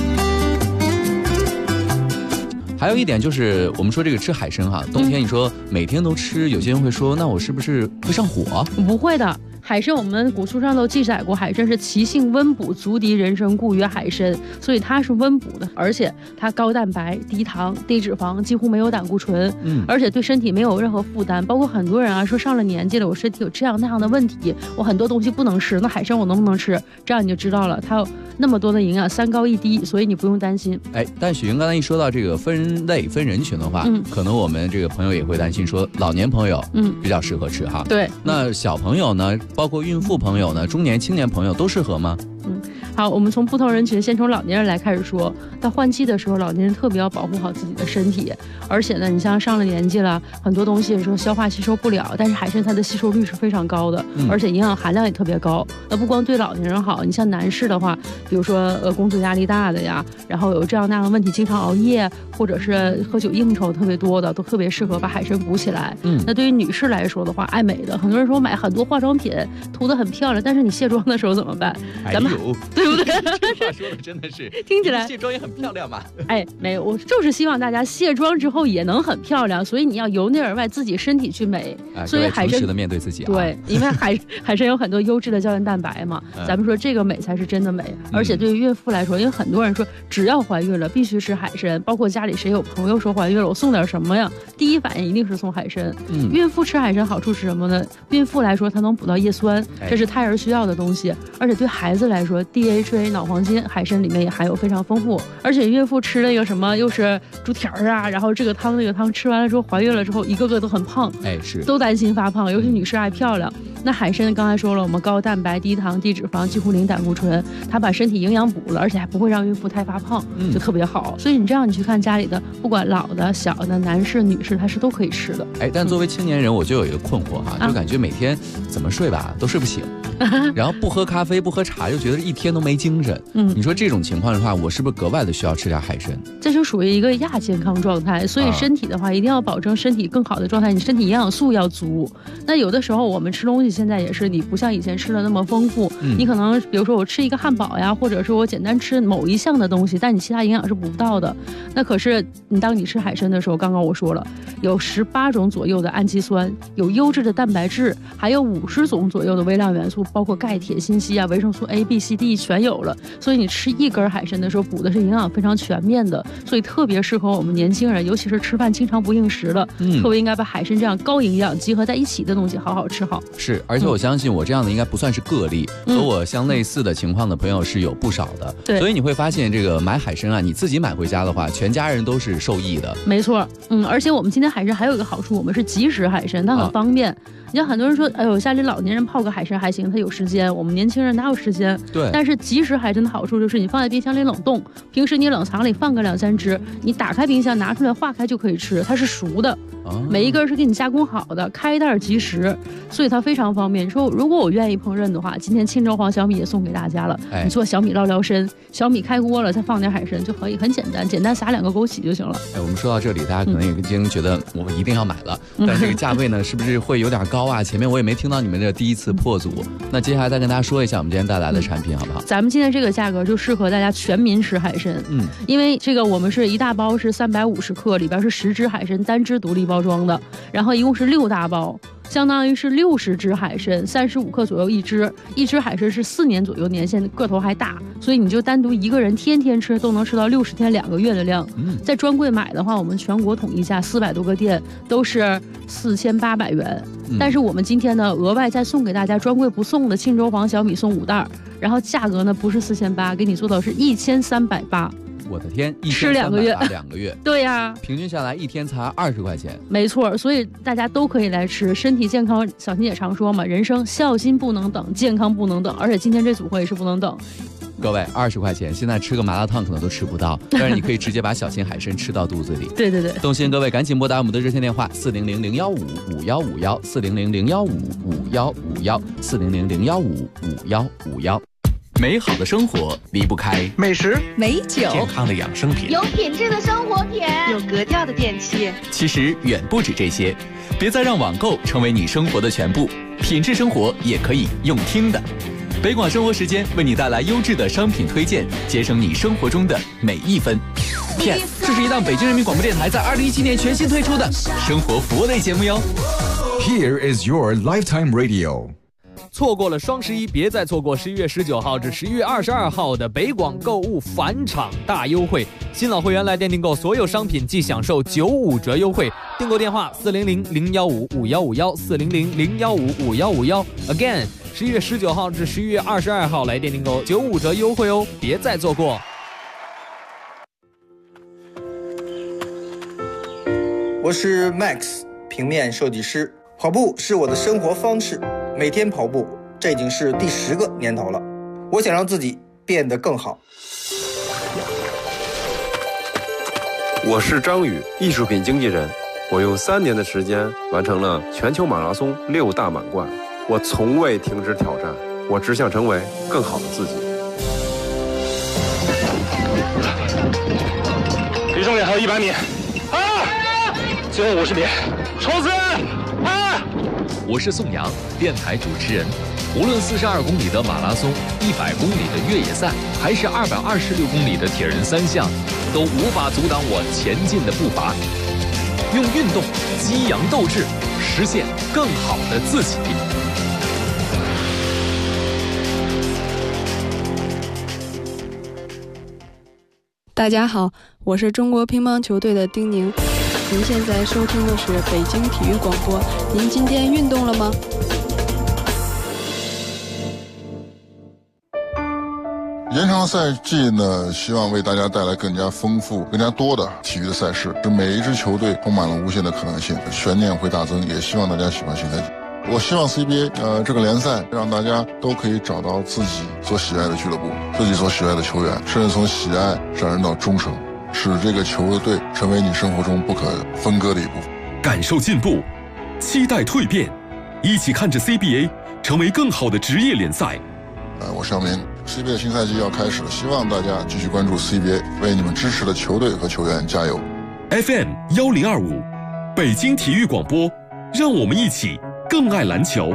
还有一点就是，我们说这个吃海参哈，冬天你说每天都吃，有些人会说，那我是不是会上火？ 不会的。海参我们古书上都记载过，海参是其性温补，足敌人参，故曰海参，所以它是温补的，而且它高蛋白、低糖、低脂肪，几乎没有胆固醇，而且对身体没有任何负担。包括很多人啊说上了年纪了，我身体有这样那样的问题，我很多东西不能吃，那海参我能不能吃？这样你就知道了，它有那么多的营养，3高1低，所以你不用担心。 哎，但许云刚才一说到这个分类分人群的话，可能我们这个朋友也会担心说，老年朋友比较适合吃哈。 对， 那小朋友呢，包括孕妇朋友呢，中年青年朋友都适合吗？ 好，我们从不同人群，先从老年人来开始说。到换季的时候，老年人特别要保护好自己的身体，而且呢，你像上了年纪了，很多东西说消化吸收不了，但是海参它的吸收率是非常高的，而且营养含量也特别高。那不光对老年人好，你像男士的话，比如说工作压力大的呀，然后有这样那样的问题，经常熬夜或者是喝酒应酬特别多的，都特别适合把海参补起来。那对于女士来说的话，爱美的，很多人说买很多化妆品涂得很漂亮，但是你卸妆的时候怎么办？咱们对不对？ 这话说的真的是听起来卸妆也很漂亮嘛。 哎，没有，我就是希望大家卸妆之后也能很漂亮，所以你要由内而外自己身体去美。所以海参诚实的面对自己。 对，因为海参有很多优质的胶原蛋白嘛，咱们说这个美才是真的美。而且对于孕妇来说，因为很多人说只要怀孕了必须吃海参，包括家里谁有朋友说怀孕了，我送点什么呀？第一反应一定是送海参。孕妇吃海参好处是什么呢？孕妇来说，它能补到叶酸，这是胎儿需要的东西。而且对孩子来说 ，DHA 脑黄金海参里面也含有非常丰富。而且孕妇吃那个什么又是猪蹄儿啊，然后这个汤那个汤，吃完了之后怀孕了之后一个个都很胖， 是都担心发胖，尤其女士爱漂亮。那海参刚才说了，我们高蛋白、低糖、低脂肪，几乎零胆固醇，它把身体营养补了，而且还不会让孕妇太发胖，就特别好。所以你这样你去看家里的，不管老的、小的、男士、女士，它是都可以吃的。 但作为青年人，我就有一个困惑哈，就感觉每天怎么睡吧都睡不醒，然后不喝咖啡、不喝茶，又觉得一天都没精神。你说这种情况的话，我是不是格外的需要吃点海参？ 这就属于一个亚健康状态，所以身体的话一定要保证身体更好的状态，你身体营养素要足。那有的时候我们吃东西现在也是，你不像以前吃的那么丰富，你可能比如说我吃一个汉堡呀，或者是我简单吃某一项的东西，但你其他营养是补不到的。那可是当你吃海参的时候，刚刚我说了，有18种左右的氨基酸，有优质的蛋白质，还有50种左右的微量元素，包括钙、铁、锌、硒啊、维生素 A、B、C、D 全有了。所以你吃一根海参的时候，补的是营养非常全面的，所以特别适合我们年轻人，尤其是吃饭经常不应食的，特别应该把海参这样高营养集合在一起的东西好好吃好。 是，而且我相信我这样的应该不算是个例，和我相类似的情况的朋友是有不少的。 对， 所以你会发现这个买海参啊，你自己买回家的话，全家人都是受益的。 没错，而且我们今天海参还有一个好处，我们是即食海参，它很方便。你像很多人说，哎呦，家里老年人泡个海参还行，他有时间，我们年轻人哪有时间？ 对。 但是即食海参的好处就是你放在冰箱里冷冻，平时你冷藏里放个2、3只，你打开冰箱拿出来化开就可以吃，它是熟的。每一根是给你加工好的，开袋即食，所以它非常方便。你说如果我愿意烹饪的话，今天清粥黄小米也送给大家了。你做小米捞参，小米开锅了再放点海参就可以，很简单，简单撒2个枸杞就行了。 我们说到这里，大家可能已经觉得我们一定要买了，但这个价位呢，是不是会有点高啊？前面我也没听到你们的第一次破组，那接下来再跟大家说一下我们今天带来的产品好不好？ 咱们今天这个价格就适合大家全民吃海参，因为这个我们是一大包是350克，里边是10只海参单只独立包装的，然后一共是6大包，相当于是60只海参，35克左右一只，一只海参是4年左右年限，个头还大，所以你就单独一个人天天吃都能吃到60天2个月的量。在专柜买的话，我们全国统一价400多个店都是4800元，但是我们今天呢额外再送给大家专柜不送的庆州黄小米送5袋，然后价格呢不是4800，给你做到是1380。 我的天，一吃2个月 ，2个月， 对呀， 平均下来一天才20块钱， 没错，所以大家都可以来吃，身体健康。小新也常说嘛，人生孝心不能等，健康不能等，而且今天这组合也是不能等。 各位20块钱，现在吃个麻辣烫可能都吃不到，但是你可以直接把小新海参吃到肚子里。 对对对， 动心各位赶紧拨打我们的热线电话400-015-5151，400-015-5151，400-015-5151。美好的生活离不开美食、 美酒、 健康的养生品， 有品质的生活品，有格调的电器。 其实远不止这些，别再让网购成为你生活的全部，品质生活也可以用听的。北广生活时间为你带来优质的商品推荐，节省你生活中的每一分。PS， 这是一档北京人民广播电台在2017年全新推出的生活服务类节目哟。 Here is your lifetime radio。 错过了双11，别再错过11月19号至11月22号的北广购物返场大优惠。新老会员来店订购所有商品即享受95折优惠。订购电话400-015-5151，400-015-5151。Again， 11月19号至11月22号来店订购95折优惠哦，别再错过。 我是 Max， 平面设计师。跑步是我的生活方式，每天跑步，这已经是第10个年头了。我想让自己变得更好。 我是张宇，艺术品经纪人。我用3年的时间完成了全球马拉松6大满贯。我从未停止挑战，我只想成为更好的自己。 离终点还有100米，最后50米，冲刺！ 我是宋阳，电台主持人。无论42公里的马拉松、100公里的越野赛，还是226公里的铁人3项，都无法阻挡我前进的步伐。用运动激扬斗志，实现更好的自己。 大家好，我是中国乒乓球队的丁宁。您现在收听的是北京体育广播。您今天运动了吗？ 延长赛季呢，希望为大家带来更加丰富、更加多的体育的赛事，使每一支球队充满了无限的可能性，悬念会大增。也希望大家喜欢新赛季。我希望 CBA 这个联赛让大家都可以找到自己所喜爱的俱乐部，自己所喜爱的球员，甚至从喜爱上升到忠诚，使这个球队成为你生活中不可分割的一部分。 感受进步，期待蜕变，一起看着 CBA 成为更好的职业联赛。 我是姚明， CBA 新赛季要开始了，希望大家继续关注 CBA， 为你们支持的球队和球员加油。 FM 1025，北京体育广播，让我们一起更爱篮球。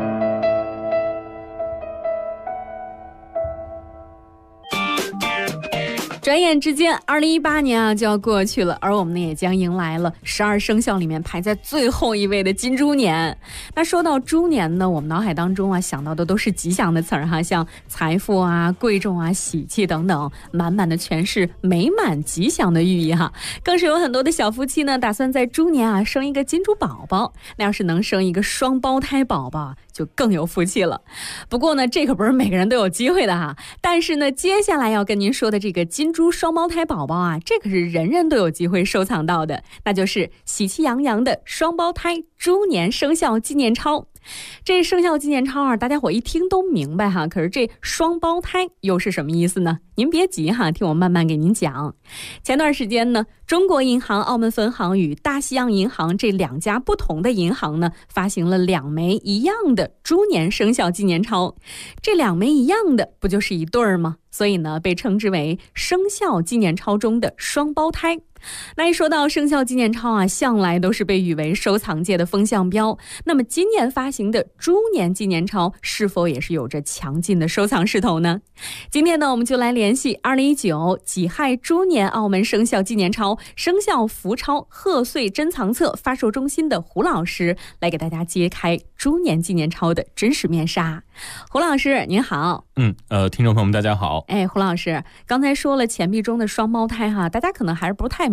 转眼之间2018年就要过去了，而我们呢也将迎来了12生肖里面排在最后一位的金猪年。那说到猪年呢，我们脑海当中想到的都是吉祥的词儿像财富贵重喜气等等，满满的全是美满吉祥的寓意更是有很多的小夫妻呢打算在猪年生一个金猪宝宝，那要是能生一个双胞胎宝宝就更有福气了。不过呢，这可不是每个人都有机会的但是呢，接下来要跟您说的这个金猪双胞胎宝宝这可是人人都有机会收藏到的，那就是喜气洋洋的双胞胎猪年生肖纪念钞。这生肖纪念钞大家伙一听都明白可是这双胞胎又是什么意思呢？您别急听我慢慢给您讲。前段时间呢，中国银行澳门分行与大西洋银行这2家不同的银行呢，发行了2枚一样的猪年生肖纪念钞。这2枚一样的不就是一对儿吗？所以呢，被称之为生肖纪念钞中的双胞胎。那一说到生肖纪念钞向来都是被誉为收藏界的风向标。那么今年发行的猪年纪念钞是否也是有着强劲的收藏势头呢？今天呢，我们就来联系2019己亥猪年澳门生肖纪念钞生肖福钞贺岁珍藏册发售中心的胡老师，来给大家揭开猪年纪念钞的真实面纱。胡老师您好。 听众朋友们大家好。 胡老师刚才说了钱币中的双胞胎大家可能还是不太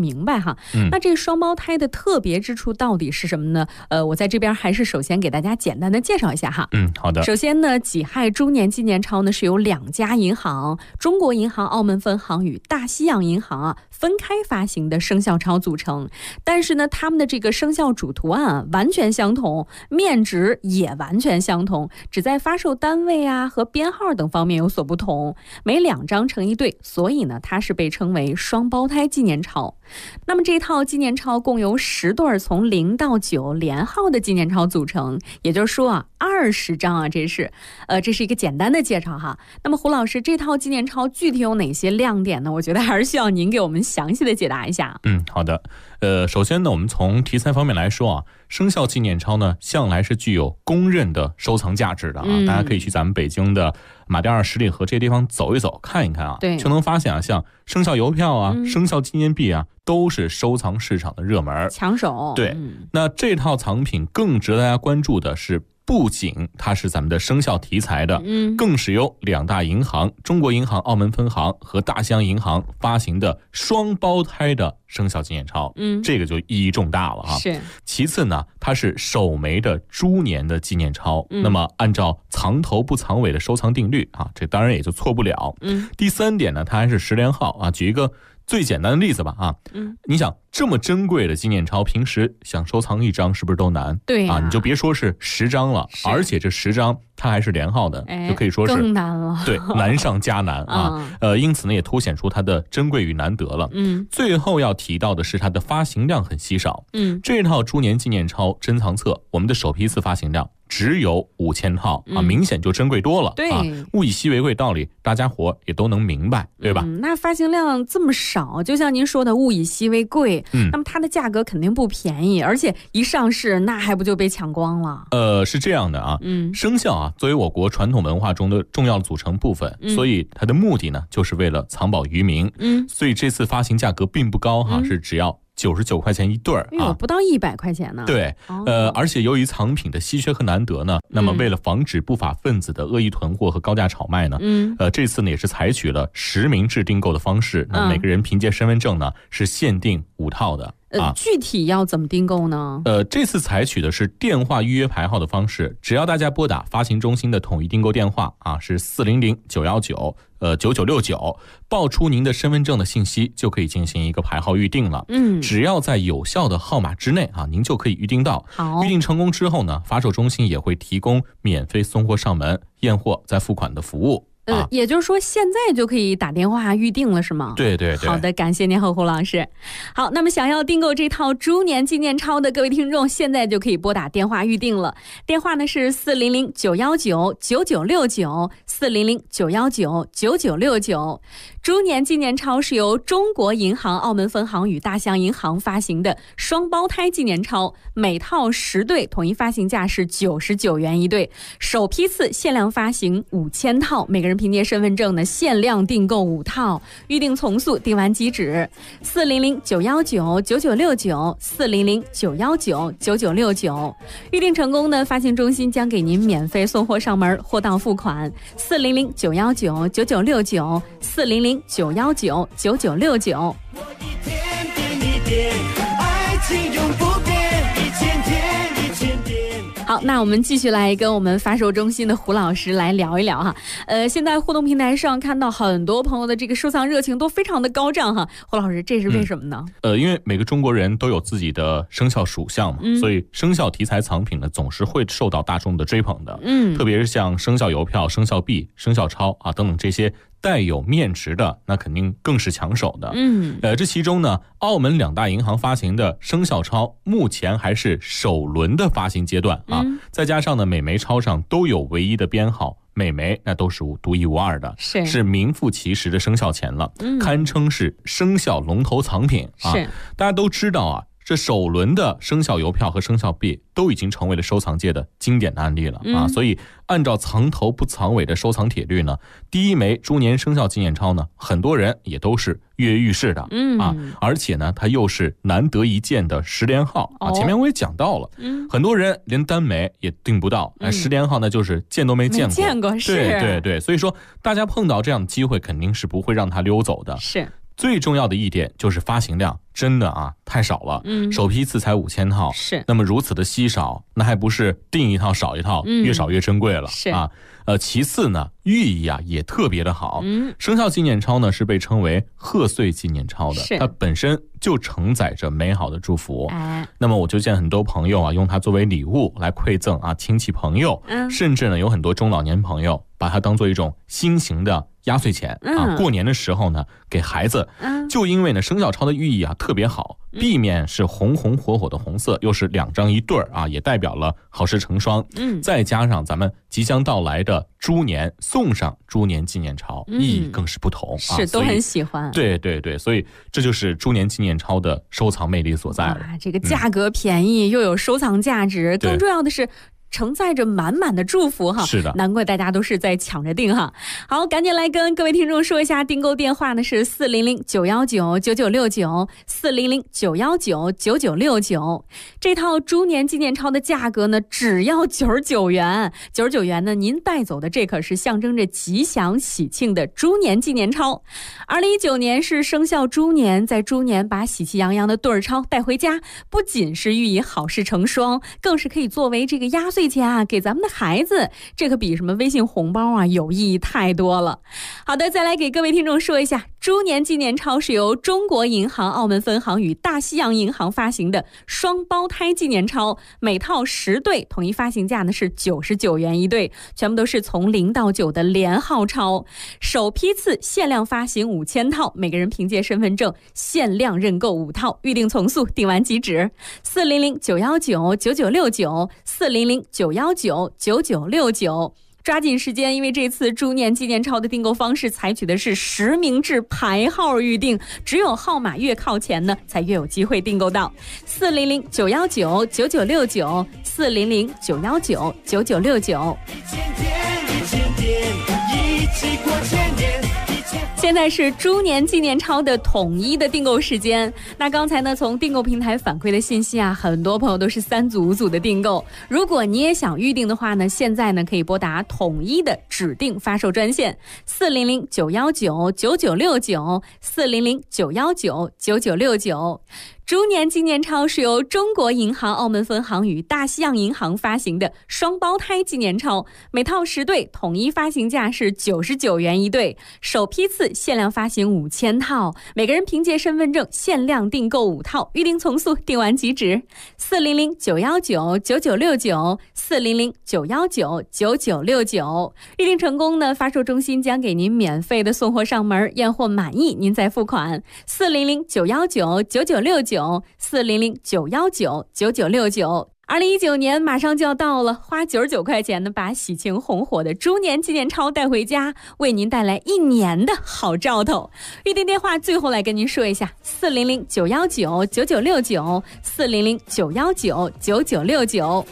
明白哈。那这双胞胎的特别之处到底是什么呢？我在这边还是首先给大家简单的介绍一下哈。 好的。 首先呢，己亥猪年纪念钞呢是由2家银行，中国银行澳门分行与大西洋银行分开发行的生肖钞组成，但是呢，他们的这个生肖主图案完全相同，面值也完全相同，只在发售单位和编号等方面有所不同，每2张成一对，所以呢，它是被称为双胞胎纪念钞。那么这套纪念钞共由10对从0到9连号的纪念钞组成，也就是说20张这是一个简单的介绍哈。那么胡老师，这套纪念钞具体有哪些亮点呢？我觉得还是需要您给我们详细的解答一下。 好的。首先呢，我们从题材方面来说生肖纪念钞呢，向来是具有公认的收藏价值的大家可以去咱们北京的马甸二十里河这些地方走一走，看一看就能发现像生肖邮票生肖纪念币都是收藏市场的热门抢手。 对，那这套藏品更值得大家关注的是，不仅它是咱们的生肖题材的，更是由2大银行，中国银行澳门分行和大西洋银行发行的双胞胎的生肖纪念钞，这个就意义重大了是。 其次呢，它是首枚的猪年的纪念钞，那么按照藏头不藏尾的收藏定律这当然也就错不了。第3点呢，它还是10连号举一个最简单的例子吧你想这么珍贵的纪念钞，平时想收藏1张是不是都难？ 对你就别说是10张了，而且这10张它还是连号的，就可以说是更难了。 对，难上加难因此呢，也凸显出它的珍贵与难得了。最后要提到的是它的发行量很稀少。这套猪年纪念钞珍藏册，我们的首批次发行量只有5000套明显就珍贵多了。 对物以稀为贵道理，大家伙也都能明白，对吧？ 那发行量这么少，就像您说的物以稀为贵，那么它的价格肯定不便宜，而且一上市那还不就被抢光了？ 是这样的生肖作为我国传统文化中的重要的组成部分，所以它的目的呢，就是为了藏宝于民。所以这次发行价格并不高是只要99块钱一对不到100块钱呢。 对，而且由于藏品的稀缺和难得呢，那么为了防止不法分子的恶意囤货和高价炒卖呢，这次呢也是采取了实名制订购的方式，那每个人凭借身份证呢是限定5套的。 具体要怎么订购呢？ 这次采取的是电话预约排号的方式，只要大家拨打发行中心的统一订购电话是400-919-9969，报出您的身份证的信息，就可以进行一个排号预定了。只要在有效的号码之内您就可以预定到。预定成功之后呢，发售中心也会提供免费送货上门、验货再付款的服务。 也就是说现在就可以打电话预定了是吗？ 对对对。 好的，感谢您胡老师。好，那么想要订购这套猪年纪念钞的各位听众，现在就可以拨打电话预定了。电话呢是400-919-9969 400-919-9969。猪年纪念钞是由中国银行澳门分行与大西洋银行发行的双胞胎纪念钞，每套10对，统一发行价是99元一对，首批次限量发行5000套，每个人凭借身份证呢限量订购5套，预定从速，订完即止。400-919-9969 400-919-9969，预定成功呢，发行中心将给您免费送货上门，货到付款。400-919-9969 400-919-9969。好，那我们继续来跟我们发售中心的胡老师来聊一聊哈。现在互动平台上看到很多朋友的这个收藏热情都非常的高涨哈。胡老师，这是为什么呢？ 因为每个中国人都有自己的生肖属相嘛，所以生肖题材藏品呢总是会受到大众的追捧的。特别是像生肖邮票、生肖币、生肖钞等等这些带有面值的，那肯定更是抢手的。这其中呢，澳门2大银行发行的生肖钞目前还是首轮的发行阶段再加上呢，每枚钞上都有唯一的编号，每枚那都是独一无二的，是名副其实的生肖钱了，堪称是生肖龙头藏品大家都知道这首轮的生肖邮票和生肖币都已经成为了收藏界的经典的案例了所以按照藏头不藏尾的收藏铁律呢，第一枚猪年生肖纪念钞呢，很多人也都是跃跃欲试的而且呢，它又是难得一见的10连号前面我也讲到了很多人连单枚也订不到10连号呢就是见都没见过，对对对，所以说大家碰到这样的机会肯定是不会让它溜走的。 是。 最重要的一点就是发行量真的啊太少了，首批次才5000套， 是。 那么如此的稀少，那还不是订一套少一套，越少越珍贵了， 是啊。其次呢，寓意啊也特别的好。生肖纪念钞呢是被称为贺岁纪念钞的，它本身就承载着美好的祝福。那么我就见很多朋友啊用它作为礼物来馈赠啊亲戚朋友，甚至呢有很多中老年朋友把它当做一种新型的压岁钱啊，过年的时候呢给孩子。就因为呢生肖钞的寓意啊特别好，壁面是红红火火的红色，又是2张一对儿啊，也代表了好事成双。再加上咱们即将到来的猪年，送上猪年纪念钞，意义更是不同， 是都很喜欢。 对对对，所以这就是猪年纪念钞的收藏魅力所在了。 这个价格便宜，又有收藏价值，更重要的是承载着满满的祝福哈， 是的， 难怪大家都是在抢着订哈。好，赶紧来跟各位听众说一下订购电话呢是400-919-9969，400-919-9969。这套猪年纪念钞的价格呢只要99元，99元呢您带走的这可是象征着吉祥喜庆的猪年纪念钞。2019年是生肖猪年，在猪年把喜气洋洋的对儿钞带回家，不仅是寓意好事成双，更是可以作为这个压岁钱啊给咱们的孩子，这可比什么微信红包啊有意义太多了。好的，再来给各位听众说一下，猪年纪念钞是由中国银行澳门分行与大西洋银行发行的双胞胎纪念钞，每套10对，统一发行价呢是99元一对，全部都是从0到9的连号钞，首批次限量发行5000套，每个人凭借身份证限量认购5套，预定从速，订完即止。400-919-9969，400-919-9969，抓紧时间，因为这次猪年纪念钞的订购方式采取的是实名制排号预定，只有号码越靠前呢才越有机会订购到。400-919-9969，400-919-9969。现在是猪年纪念钞的统一的订购时间。那刚才呢，从订购平台反馈的信息啊，很多朋友都是3组5组的订购。如果你也想预定的话呢，现在呢可以拨打统一的指定发售专线400-919-9969，400-919-9969。猪年纪念钞是由中国银行澳门分行与大西洋银行发行的双胞胎纪念钞，每套10对，统一发行价是99元一对，首批次限量发行5000套，每个人凭借身份证限量订购5套，预定从速，订完即止。400-919-9969，400-919-9969。预定成功呢，发售中心将给您免费的送货上门，验货满意您再付款。400-919-9969，400-919-9969。2019年马上就要到了，花99块钱呢，把喜庆红火的猪年纪念钞带回家，为您带来1年的好兆头。预订电话最后来跟您说一下：400-919-9969，400-919-9969。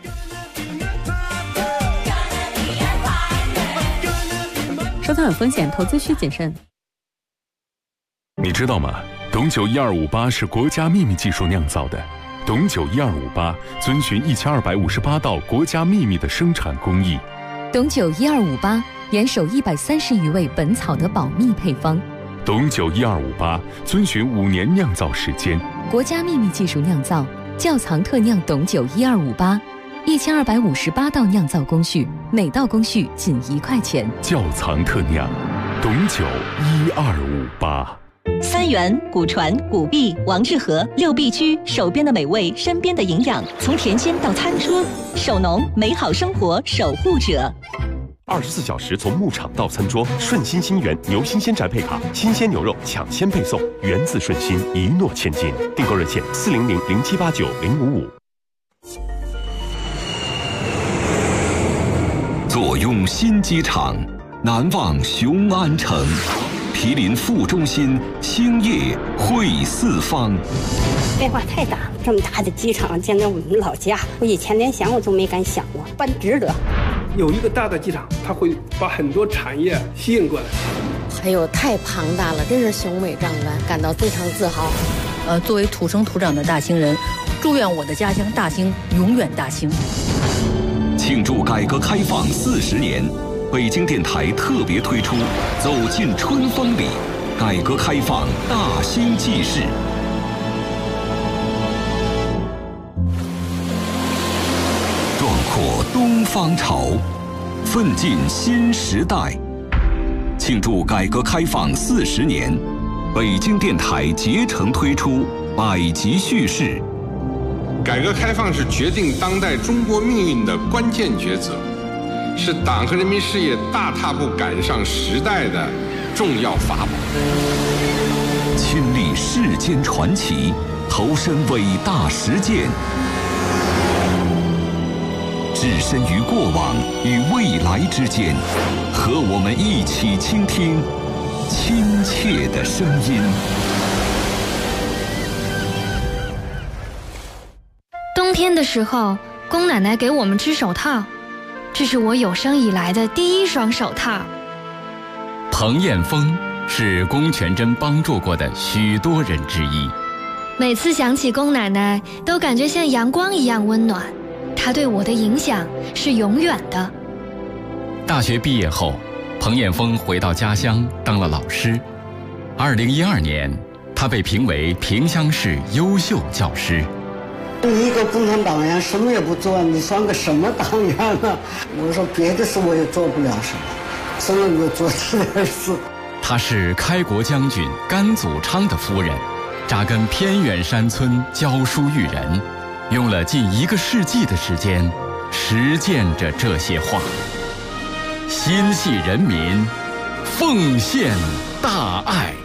收藏有风险，投资需谨慎。 你知道吗？董酒1258是国家秘密技术酿造的。董酒1258遵循1258道国家秘密的生产工艺。 董酒1258严守130余味本草的保密配方。 董酒1258遵循5年酿造时间， 国家秘密技术酿造，窖藏特酿董酒1258，1258道酿造工序，每道工序仅1块钱。 窖藏特酿，董酒1258。 三元、古传、古币、王致和6必居，手边的美味，身边的营养，从甜心到餐桌，手农美好生活守护者。 24小时从牧场到餐桌，顺心新源牛新鲜宅配卡，新鲜牛肉抢先配送，源自顺心，一诺千金。订购热线400-0789-055。 坐拥新机场，难忘雄安城。毗邻副中心，兴业汇四方。 变化太大了，这么大的机场建在我们老家，我以前连想我都没敢想过，办值得。 有一个大的机场，它会把很多产业吸引过来。 还有太庞大了，真是雄伟壮观，感到非常自豪。 作为土生土长的大兴人，祝愿我的家乡大兴永远大兴。 庆祝改革开放40年。北京电台特别推出《走进春风里》，改革开放大兴纪事。 方潮，奋进新时代。庆祝改革开放40年，北京电台竭诚推出百集叙事。 改革开放是决定当代中国命运的关键抉择，是党和人民事业大踏步赶上时代的重要法宝。 亲历世间传奇，投身伟大实践，置身于过往与未来之间，和我们一起倾听亲切的声音。 冬天的时候，宫奶奶给我们织手套，这是我有生以来的第一双手套。 彭艳峰是龚全珍帮助过的许多人之一。 每次想起龚奶奶，都感觉像阳光一样温暖。她对我的影响是永远的。 大学毕业后，彭艳峰回到家乡当了老师。2012年，他被评为萍乡市优秀教师。 你一个共产党员什么也不做，你算个什么党员呢？我说别的事我也做不了什么，只能够做这点事。 他是开国将军甘祖昌的夫人，扎根偏远山村教书育人，用了近1个世纪的时间实践着这些话。心系人民，奉献大爱。